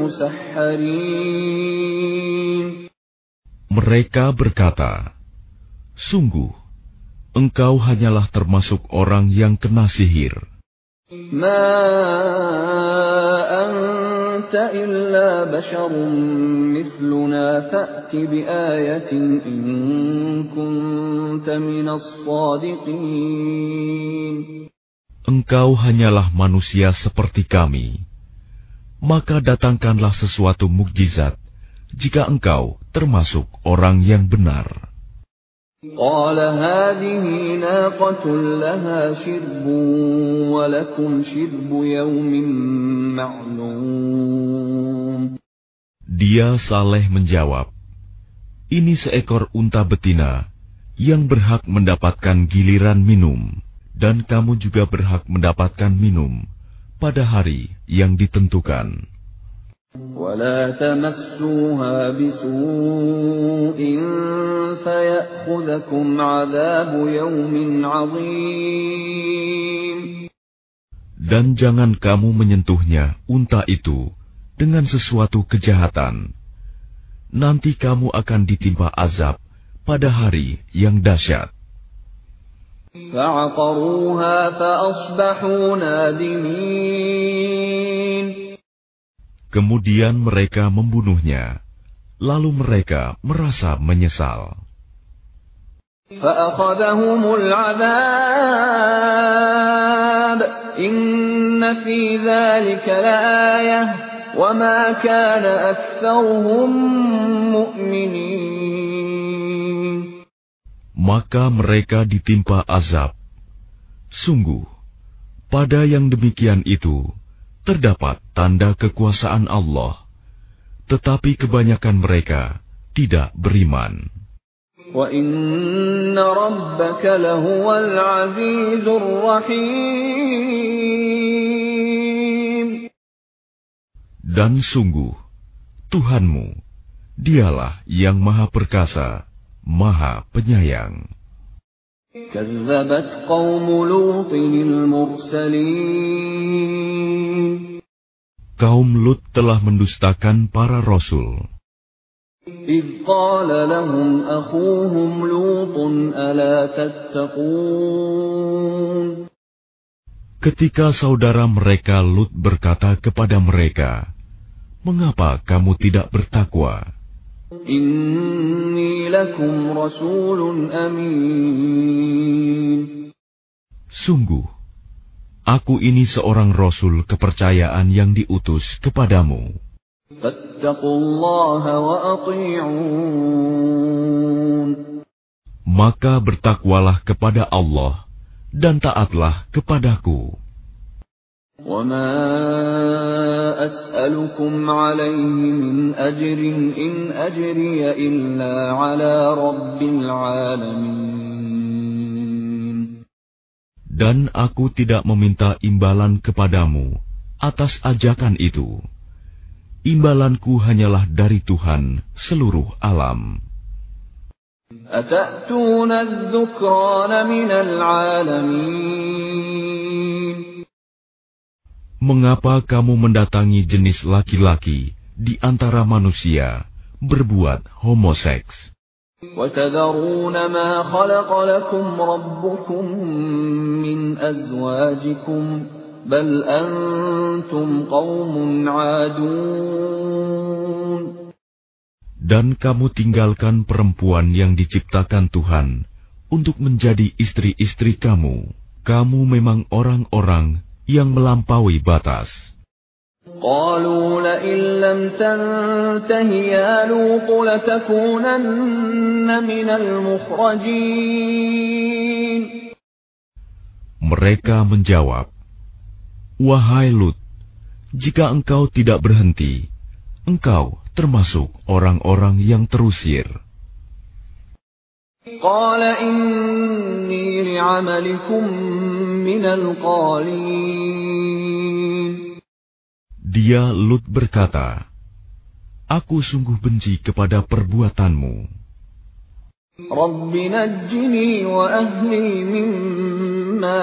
الْمُسَحَّرِينَ. Mereka berkata, "Sungguh, engkau hanyalah termasuk orang yang kena sihir. مَا أَنْتَ إِلَّا بَشَرٌ مِثْلُنَا فَأْتِ بِآيَةٍ إِن كُنْتَ مِنَ الصَّادِقِينَ." Engkau hanyalah manusia seperti kami. Maka datangkanlah sesuatu mukjizat jika engkau termasuk orang yang benar. قَالَ هَٰذِهِ نَاقَةٌ لَهَا شِرْبٌ وَلَكُمْ شِرْبُ يَوْمٍ مَّعْلُومٍ. Dia Saleh menjawab, "Ini seekor unta betina yang berhak mendapatkan giliran minum, dan kamu juga berhak mendapatkan minum pada hari yang ditentukan. وَلَا تَمَسُّوهَا بِسُوءٍ فَيَأْخُذَكُمْ عَذَابُ يَوْمٍ عَظِيمٍ. Dan jangan kamu menyentuhnya, unta itu, dengan sesuatu kejahatan. Nanti kamu akan ditimpa azab pada hari yang dahsyat. فَعَقَرُوهَا فَأَصْبَحُوا نَادِمِينَ. Kemudian mereka membunuhnya, lalu mereka merasa menyesal. فَأَخَذَهُمُ الْعَذَابُ إِنَّ فِي ذَلِكَ لَآيَةً وَمَا كَانَ أَكْثَرُهُم مُؤْمِنِينَ. Maka mereka ditimpa azab. Sungguh, pada yang demikian itu terdapat tanda kekuasaan Allah, tetapi kebanyakan mereka tidak beriman. وَإِنَّ رَبَّكَ لَهُوَ الْعَزِيزُ الرَّحِيمُ. Dan sungguh, Tuhanmu, dialah yang Maha Perkasa, Maha Penyayang. كَذَّبَتْ قَوْمُ لُوطٍ الْمُرْسَلِينَ. Kaum Lut telah mendustakan para rasul. إِذْ قَالَ لَهُمْ أَخُوهُمْ لُوطٌ أَلَا تَتَّقُونَ. Ketika saudara mereka Lut berkata kepada mereka, "Mengapa kamu tidak bertakwa? إِنِّي لَكُمْ رَسُولٌ أَمِينٌ. Sungguh, aku ini seorang rasul kepercayaan yang diutus kepadamu. فَاتَّقُوا اللَّهَ وَأَطِيعُونِ. Maka bertakwalah kepada Allah dan taatlah kepadaku. وَمَا أَسْأَلُكُمْ عَلَيْهِ مِنْ أَجْرٍ إِنْ أَجْرِيَ إِلَّا عَلَى رَبِّ الْعَالَمِينَ. Dan aku tidak meminta imbalan kepadamu atas ajakan itu. Imbalanku hanyalah dari Tuhan seluruh alam. أَتَأْتُونَ الذُّكْرَانَ مِنَ الْعَالَمِينَ. Mengapa kamu mendatangi jenis laki-laki di antara manusia berbuat homoseks? وَتَذَرُونَ مَا خَلَقَ لَكُمْ رَبُّكُم مِّنْ أَزْوَاجِكُمْ بَلْ أَنْتُمْ قَوْمٌ عَادُونَ. Dan kamu tinggalkan perempuan yang diciptakan Tuhan untuk menjadi istri-istri kamu. Kamu memang orang-orang yang melampaui batas. قَالُوا لَئِن لَّمْ تَنْتَهِ يَا لُوطُ لَتَكُونَنَّ مِنَ الْمُخْرَجِينَ. Mereka menjawab, "Wahai Lut, jika engkau tidak berhenti, engkau termasuk orang-orang yang terusir." قَالَ إِنِّي لِعَمَلِكُم مِّنَ الْقَالِينَ. Dia Lut berkata, "Aku sungguh benci kepada perbuatanmu. رَبِّ نَجِّنِي وَأَهْلِي مِمَّا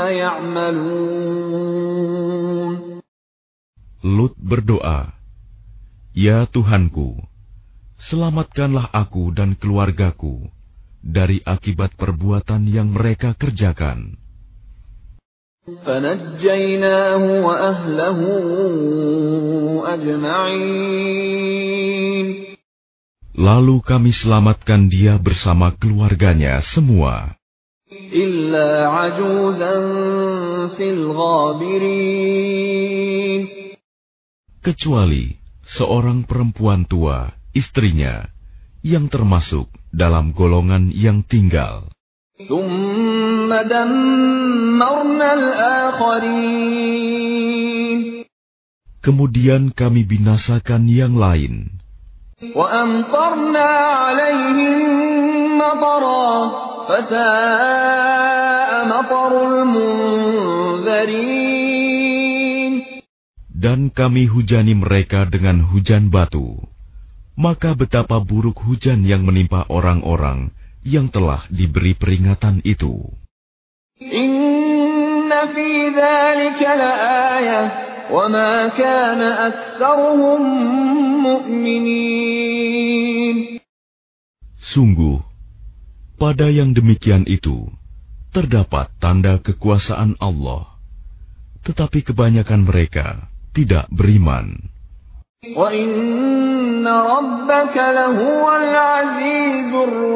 يَعْمَلُونَ. Lut berdoa, "Ya Tuhanku, selamatkanlah aku dan keluargaku dari akibat perbuatan yang mereka kerjakan." فَنَجَّيْنَاهُ وَأَهْلَهُ أَجْمَعِينَ. Lalu kami selamatkan dia bersama keluarganya semua. إِلَّا عَجُوزًا فِي الْغَابِرِينَ. Kecuali seorang perempuan tua, istrinya, yang termasuk dalam golongan yang tinggal. ثُمَّ دَمَّرْنَا الْآخَرِينَ. Kemudian kami binasakan yang lain. وَأَمْطَرْنَا عَلَيْهِم مَّطَرًا فَسَاءَ مَطَرُ الْمُنذَرِينَ. Dan kami hujani mereka dengan hujan batu. Maka betapa buruk hujan yang menimpa orang-orang yang telah diberi peringatan itu. إِنَّ في ذلك لآية وما كان أكثرهم مؤمنين. Sungguh, pada yang demikian itu terdapat tanda kekuasaan Allah, tetapi kebanyakan mereka tidak beriman. وَإِنَّ رَبَّكَ لَهُوَ الْعَزِيزُ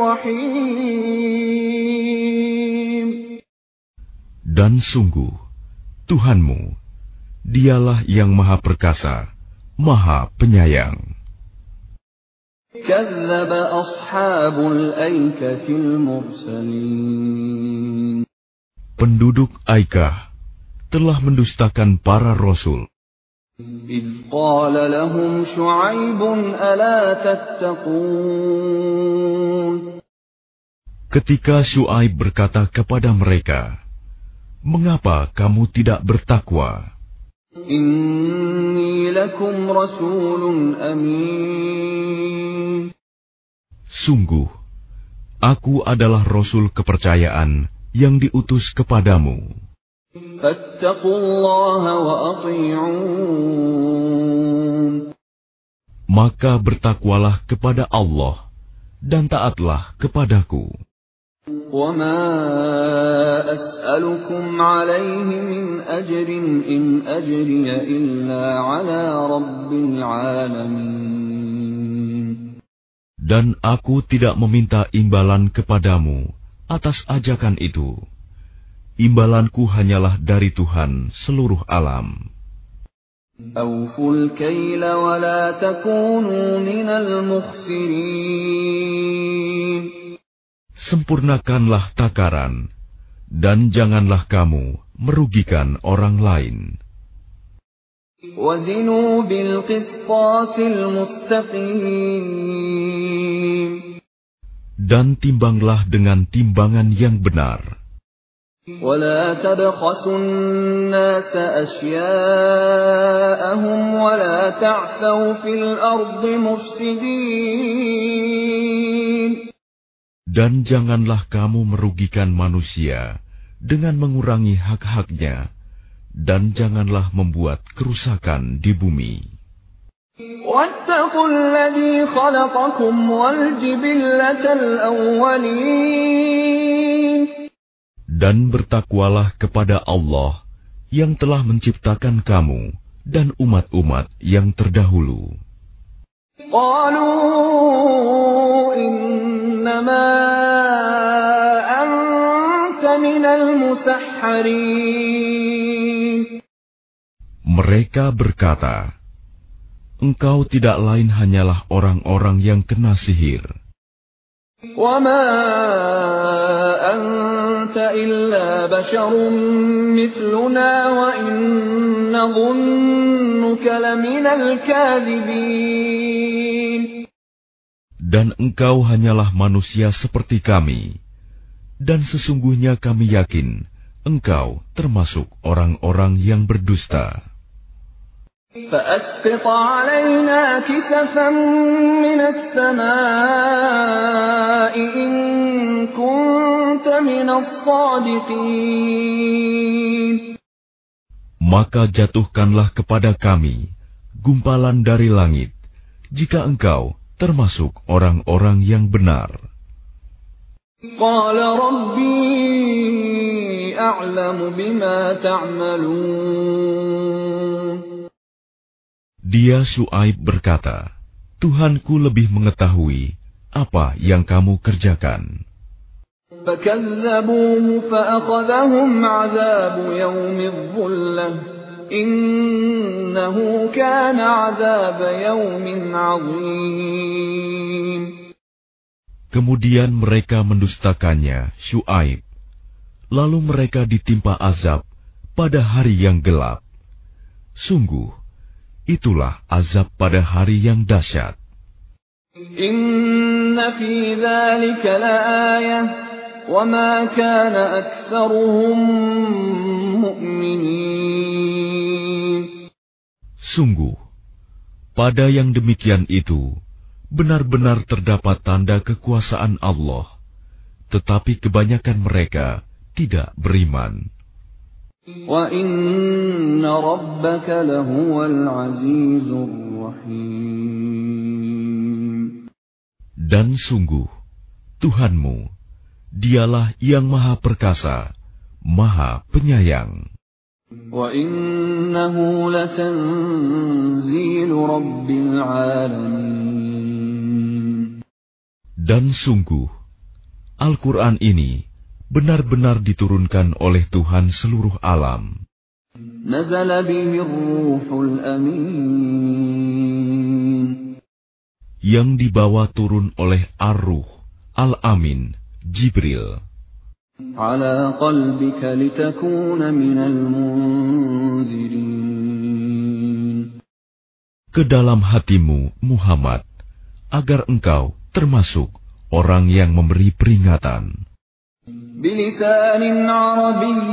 الرَّحِيمُ. Dan sungguh, Tuhanmu, dialah yang Maha Perkasa, Maha Penyayang. كَذَّبَ أَصْحَابُ الْأَيْكَةِ الْمُرْسَلِينَ. Penduduk Aikah telah mendustakan para rasul. إِذْ قَالَ لَهُمْ شُعَيْبٌ أَلَا تَتَّقُونَ. Ketika Syuaib berkata kepada mereka, "Mengapa kamu tidak bertakwa? إِنِّي لَكُمْ رَسُولٌ أَمِينٌ. Sungguh, aku adalah rasul kepercayaan yang diutus kepadamu. فَاتَّقُوا اللَّهَ وَأَطِيعُونِ. Maka bertakwalah kepada Allah dan taatlah kepadaku. وَمَا أَسْأَلُكُمْ عَلَيْهِ مِنْ أَجْرٍ إِنْ أَجْرِيَ إِلَّا عَلَى رَبِّ الْعَالَمِينَ. Dan aku tidak meminta imbalan kepadamu atas ajakan itu. Imbalanku hanyalah dari Tuhan seluruh alam. أَوْفُوا الْكَيْلَ وَلَا تَكُونُوا مِنَ الْمُخْسِرِينَ. Sempurnakanlah takaran, dan janganlah kamu merugikan orang lain. وَزِنُوا بِالْقِسْطَاسِ الْمُسْتَقِيمِ. Dan timbanglah dengan timbangan yang benar. وَلَا تَبْخَسُوا النَّاسَ أَشْيَاءَهُمْ وَلَا تَعْثَوْا فِي الْأَرْضِ مُفْسِدِينَ. Dan janganlah kamu merugikan manusia dengan mengurangi hak-haknya, dan janganlah membuat kerusakan di bumi. وَاتَّقُوا الَّذِي خَلَقَكُمْ وَالْجِبِلَّةَ الْأَوَّلِينَ. Dan bertakwalah kepada Allah yang telah menciptakan kamu dan umat-umat yang terdahulu. قَالُوا إِنَّمَا أَنْتَ مِنَ الْمُسَحَّرِينَ. Mereka berkata, "Engkau tidak lain hanyalah orang-orang yang kena sihir. وَمَا أَنْتَ إِلَّا بَشَرٌ مِثْلُنَا وَإِنْ نَظُنُّكَ لَمِنَ الْكَاذِبِينَ." Dan engkau hanyalah manusia seperti kami, dan sesungguhnya kami yakin engkau termasuk orang-orang yang berdusta. فَأَسْقِطْ عَلَيْنَا كِسَفًا مِنَ السَّمَاءِ إِن كُنتَ مِنَ الصَّادِقِينَ. Maka jatuhkanlah kepada kami gumpalan dari langit, jika engkau termasuk orang-orang yang benar. قَالَ رَبِّي أَعْلَمُ بِمَا تَعْمَلُونَ. Dia Syuaib berkata, Tuhanku lebih mengetahui apa yang kamu kerjakan. فَكَذَّبُوهُ فَأَخَذَهُمْ عَذَابُ يَوْمِ الظُّلَّةِ إِنَّهُ كَانَ عَذَابَ يَوْمٍ عَظِيمٍ. Kemudian mereka mendustakannya, Syuaib. Lalu mereka ditimpa azab pada hari yang gelap. Sungguh, itulah azab pada hari yang dahsyat. Inna fi dzalika laayah wa ma kana aktsaruhum mu'minin. Sungguh, pada yang demikian itu benar-benar terdapat tanda kekuasaan Allah, tetapi kebanyakan mereka tidak beriman. وَإِنَّ رَبَّكَ لَهُوَ الْعَزِيزُ الرَّحِيمُ. Dan sungguh, Tuhanmu, Dialah yang Maha Perkasa, Maha Penyayang. وَإِنَّهُ لَتَنزِيلُ رَبِّ الْعَالَمِينَ. Dan sungguh, Al-Quran ini benar-benar diturunkan oleh Tuhan seluruh alam. نَزَلَ بِهِ الرُّوحُ الْأَمِينُ. Yang dibawa turun oleh Ar-Ruh Al-Amin, Jibril. عَلَى قَلْبِكَ لِتَكُونَ مِنَ الْمُنذِرِينَ. Ke dalam hatimu, Muhammad, agar engkau termasuk orang yang memberi peringatan. بِلِسَانٍ عَرَبِيٍّ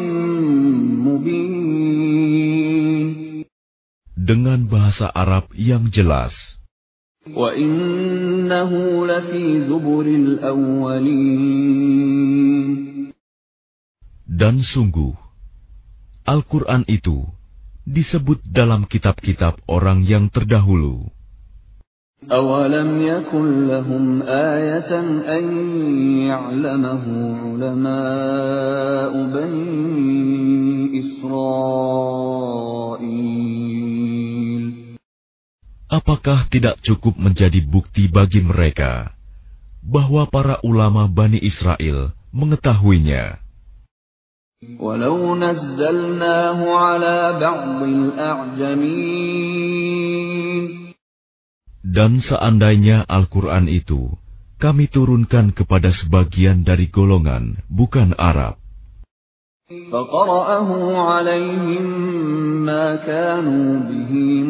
مُبِينٍ. Dengan bahasa Arab yang jelas. وَإِنَّهُ لَفِي زُبُرِ الْأَوَّلِينَ. Dan sungguh, Al-Quran itu disebut dalam kitab-kitab orang yang terdahulu. أَوَلَمْ يَكُنْ لَهُمْ آيَةً أَنْ يَعْلَمَهُ عُلَمَاءُ بَنِي إِسْرَائِيلَ. Apakah tidak cukup menjadi bukti bagi mereka bahwa para ulama Bani Israel mengetahuinya? وَلَوْ نَزَّلْنَاهُ عَلَى بَعْضِ الْأَعْجَمِينَ. Dan seandainya Al-Quran itu kami turunkan kepada sebagian dari golongan bukan Arab, فَقَرَأَهُ عَلَيْهِمْ مَا كَانُوا بِهِ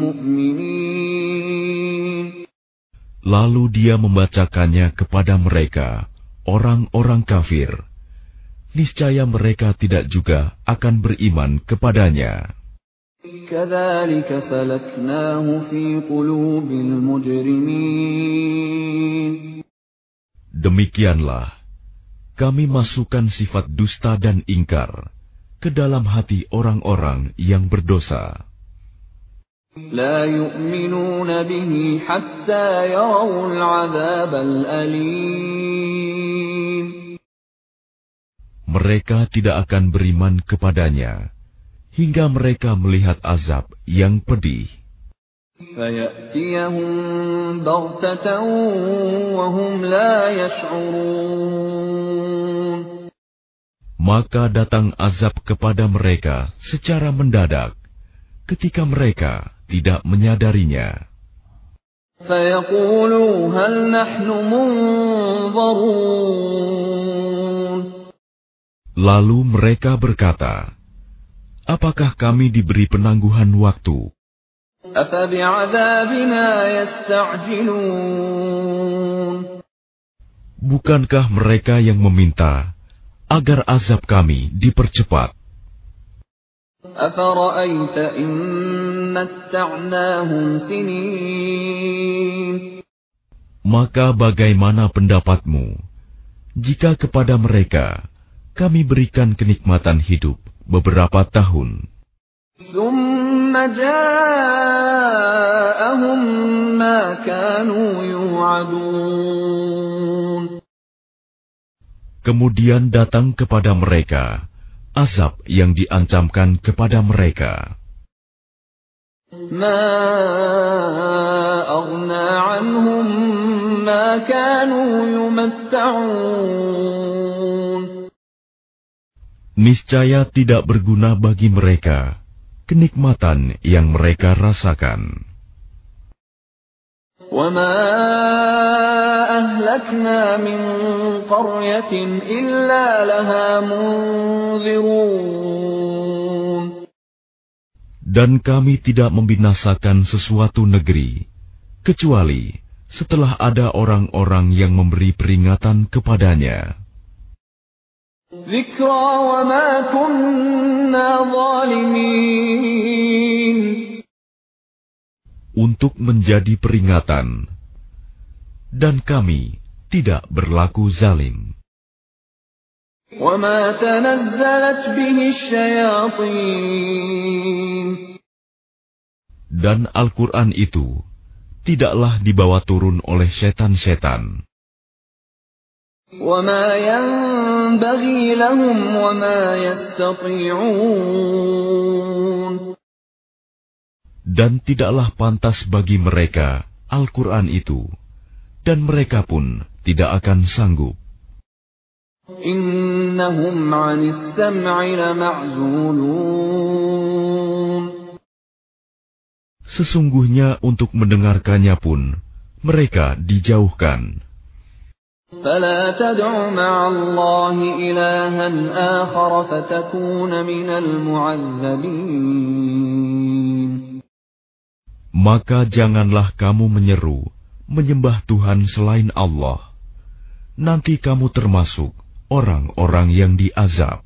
مُؤْمِنِينَ. lalu dia membacakannya kepada mereka, orang-orang kafir, niscaya mereka tidak juga akan beriman kepadanya. كَذَلِكَ سَلَكْنَاهُ فِي قُلُوبِ الْمُجْرِمِينَ. Demikianlah kami masukkan sifat dusta dan ingkar ke dalam hati orang-orang yang berdosa. لَا يُؤْمِنُونَ بِهِ حَتَّى يَرَوُا الْعَذَابَ الْأَلِيمَ. Mereka tidak akan beriman kepadanya hingga mereka melihat azab yang pedih. فَيَأْتِيَهُم بَغْتَةً وَهُمْ لَا يَشْعُرُونَ. Maka datang azab kepada mereka secara mendadak, ketika mereka tidak menyadarinya. فَيَقُولُوا هَلْ نَحْنُ مُنظَرُونَ. Lalu mereka berkata, apakah kami diberi penangguhan waktu? أَفَبِعَذَابِنَا يَسْتَعْجِلُونَ. Bukankah mereka yang meminta agar azab kami dipercepat? أَفَرَأَيْتَ إِن مَّتَّعْنَاهُمْ سِنِينَ. Maka bagaimana pendapatmu jika kepada mereka kami berikan kenikmatan hidup beberapa tahun? ثُمَّ جَاءَهُم مَّا كَانُوا يُوعَدُونَ. Kemudian datang kepada mereka azab yang diancamkan kepada mereka. مَا أَغْنَىٰ عَنْهُم مَّا كَانُوا يُمَتَّعُونَ. Niscaya tidak berguna bagi mereka kenikmatan yang mereka rasakan. وَمَا أَهْلَكْنَا مِنْ قَرْيَةٍ إِلَّا لَهَا مُنذِرُونَ. Dan kami tidak membinasakan sesuatu negeri, kecuali setelah ada orang-orang yang memberi peringatan kepadanya. ذِكْرَى وَمَا كُنَّا ظَالِمِينَ. Untuk menjadi peringatan, dan kami tidak berlaku zalim. وَمَا تَنَزَّلَتْ بِهِ الشَّيَاطِينُ. Dan Al-Quran itu tidaklah dibawa turun oleh setan-setan. وَمَا يَنبَغِي لَهُمْ وَمَا يَسْتَطِيعُونَ. Dan tidaklah pantas bagi mereka Al-Quran itu, dan mereka pun tidak akan sanggup. إِنَّهُمْ عَنِ السَّمْعِ لَمَعْزُولُونَ. Sesungguhnya untuk mendengarkannya pun mereka dijauhkan. فَلَا تَدْعُ مَعَ اللَّهِ إِلَٰهًا آخَرَ فَتَكُونَ مِنَ الْمُعَذَّبِينَ. Maka janganlah kamu menyeru, menyembah Tuhan selain Allah. Nanti kamu termasuk orang-orang yang diazab.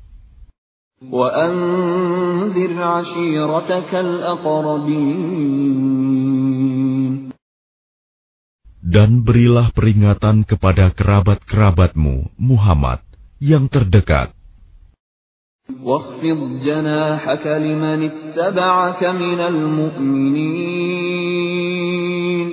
وَأَنذِرْ عَشِيرَتَكَ الْأَقْرَبِينَ. Dan berilah peringatan kepada kerabat-kerabatmu, Muhammad, yang terdekat. وَاخْفِضْ جَنَاحَكَ لِمَنِ اتَّبَعَكَ مِنَ الْمُؤْمِنِينَ.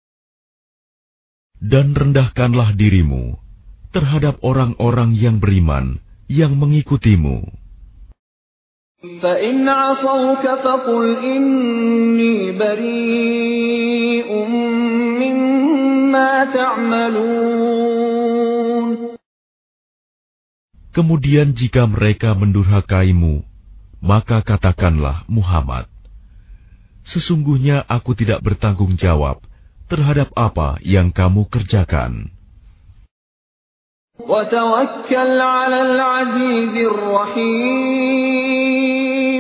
Dan rendahkanlah dirimu terhadap orang-orang yang beriman yang mengikutimu. فَإِنْ عَصَوْكَ فَقُلْ إِنِّي بَرِيءٌ مِّمَّا تَعْمَلُونَ. Kemudian jika mereka mendurhakaimu, maka katakanlah, Muhammad, sesungguhnya aku tidak bertanggung jawab terhadap apa yang kamu kerjakan. وَتَوَكَّلْ عَلَى الْعَزِيزِ الرَّحِيمِ.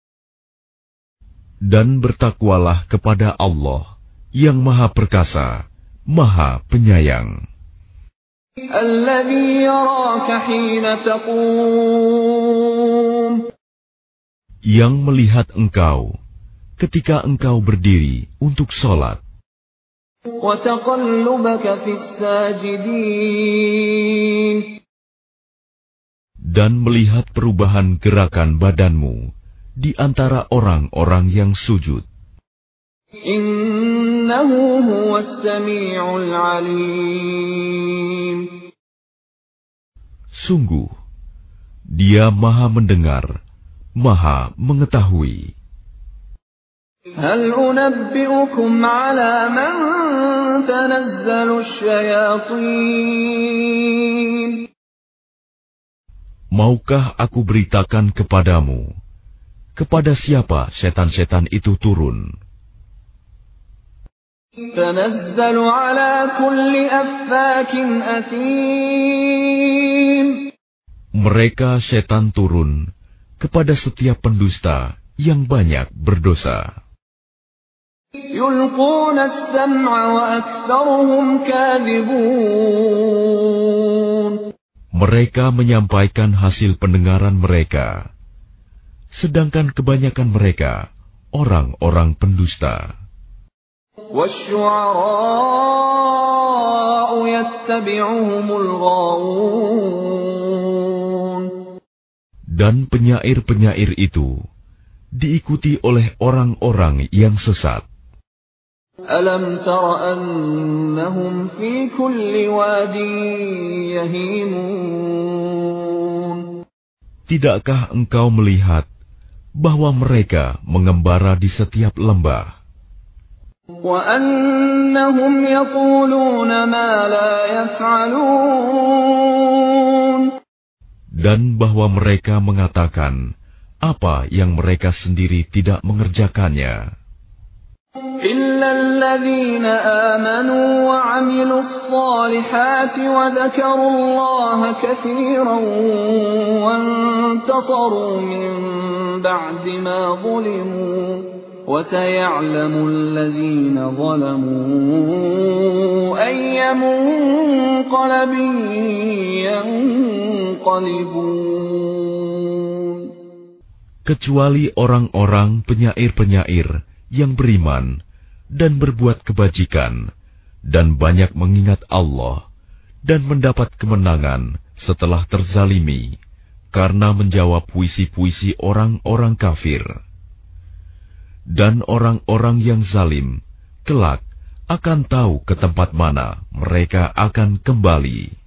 Dan bertakwalah kepada Allah yang Maha Perkasa, Maha Penyayang. الَّذِي يَرَاكَ حِينَ تَقُومُ. Yang melihat engkau ketika engkau berdiri untuk sholat. وَتَقَلُّبَكَ فِي السَّاجِدِينَ. Dan melihat perubahan gerakan badanmu di antara orang-orang yang sujud. Innahu huwas sami'ul 'alim. Sungguh, Dia Maha mendengar, Maha mengetahui. Hal unabbi'ukum 'ala man tanazzalus syayatin. Maukah aku beritakan kepadamu, kepada siapa setan-setan itu turun? Tanazzalu 'ala kulli affakin athim. Mereka setan turun kepada setiap pendusta yang banyak berdosa. Yulquna as-sam'a wa aktsaruhum kadhibun. Mereka menyampaikan hasil pendengaran mereka, sedangkan kebanyakan mereka orang-orang pendusta. وَالشُّعَرَاءُ يَتَّبِعُهُمُ الْغَاوُونَ. Dan penyair-penyair itu diikuti oleh orang-orang yang sesat. أَلَمْ تَرَ أَنَّهُمْ فِي كُلِّ وَادٍ يَهِيمُونَ. Tidakkah engkau melihat bahwa mereka mengembara di setiap lembah? وَأَنَّهُمْ يَقُولُونَ مَا لَا يَفْعَلُونَ. Dan bahwa mereka mengatakan apa yang mereka sendiri tidak mengerjakannya. إِلَّا الَّذِينَ آمَنُوا وَعَمِلُوا الصَّالِحَاتِ وَذَكَرُوا اللَّهَ كَثِيرًا وَانتَصَرُوا مِن بَعْدِ مَا ظُلِمُوا وَسَيَعْلَمُ الَّذِينَ ظَلَمُوا أَيَّ مُنقَلَبٍ يَنقَلِبُونَ. Kecuali orang-orang penyair-penyair yang beriman dan berbuat kebajikan dan banyak mengingat Allah dan mendapat kemenangan setelah terzalimi karena menjawab puisi-puisi orang-orang kafir. Dan orang-orang yang zalim kelak akan tahu ke tempat mana mereka akan kembali.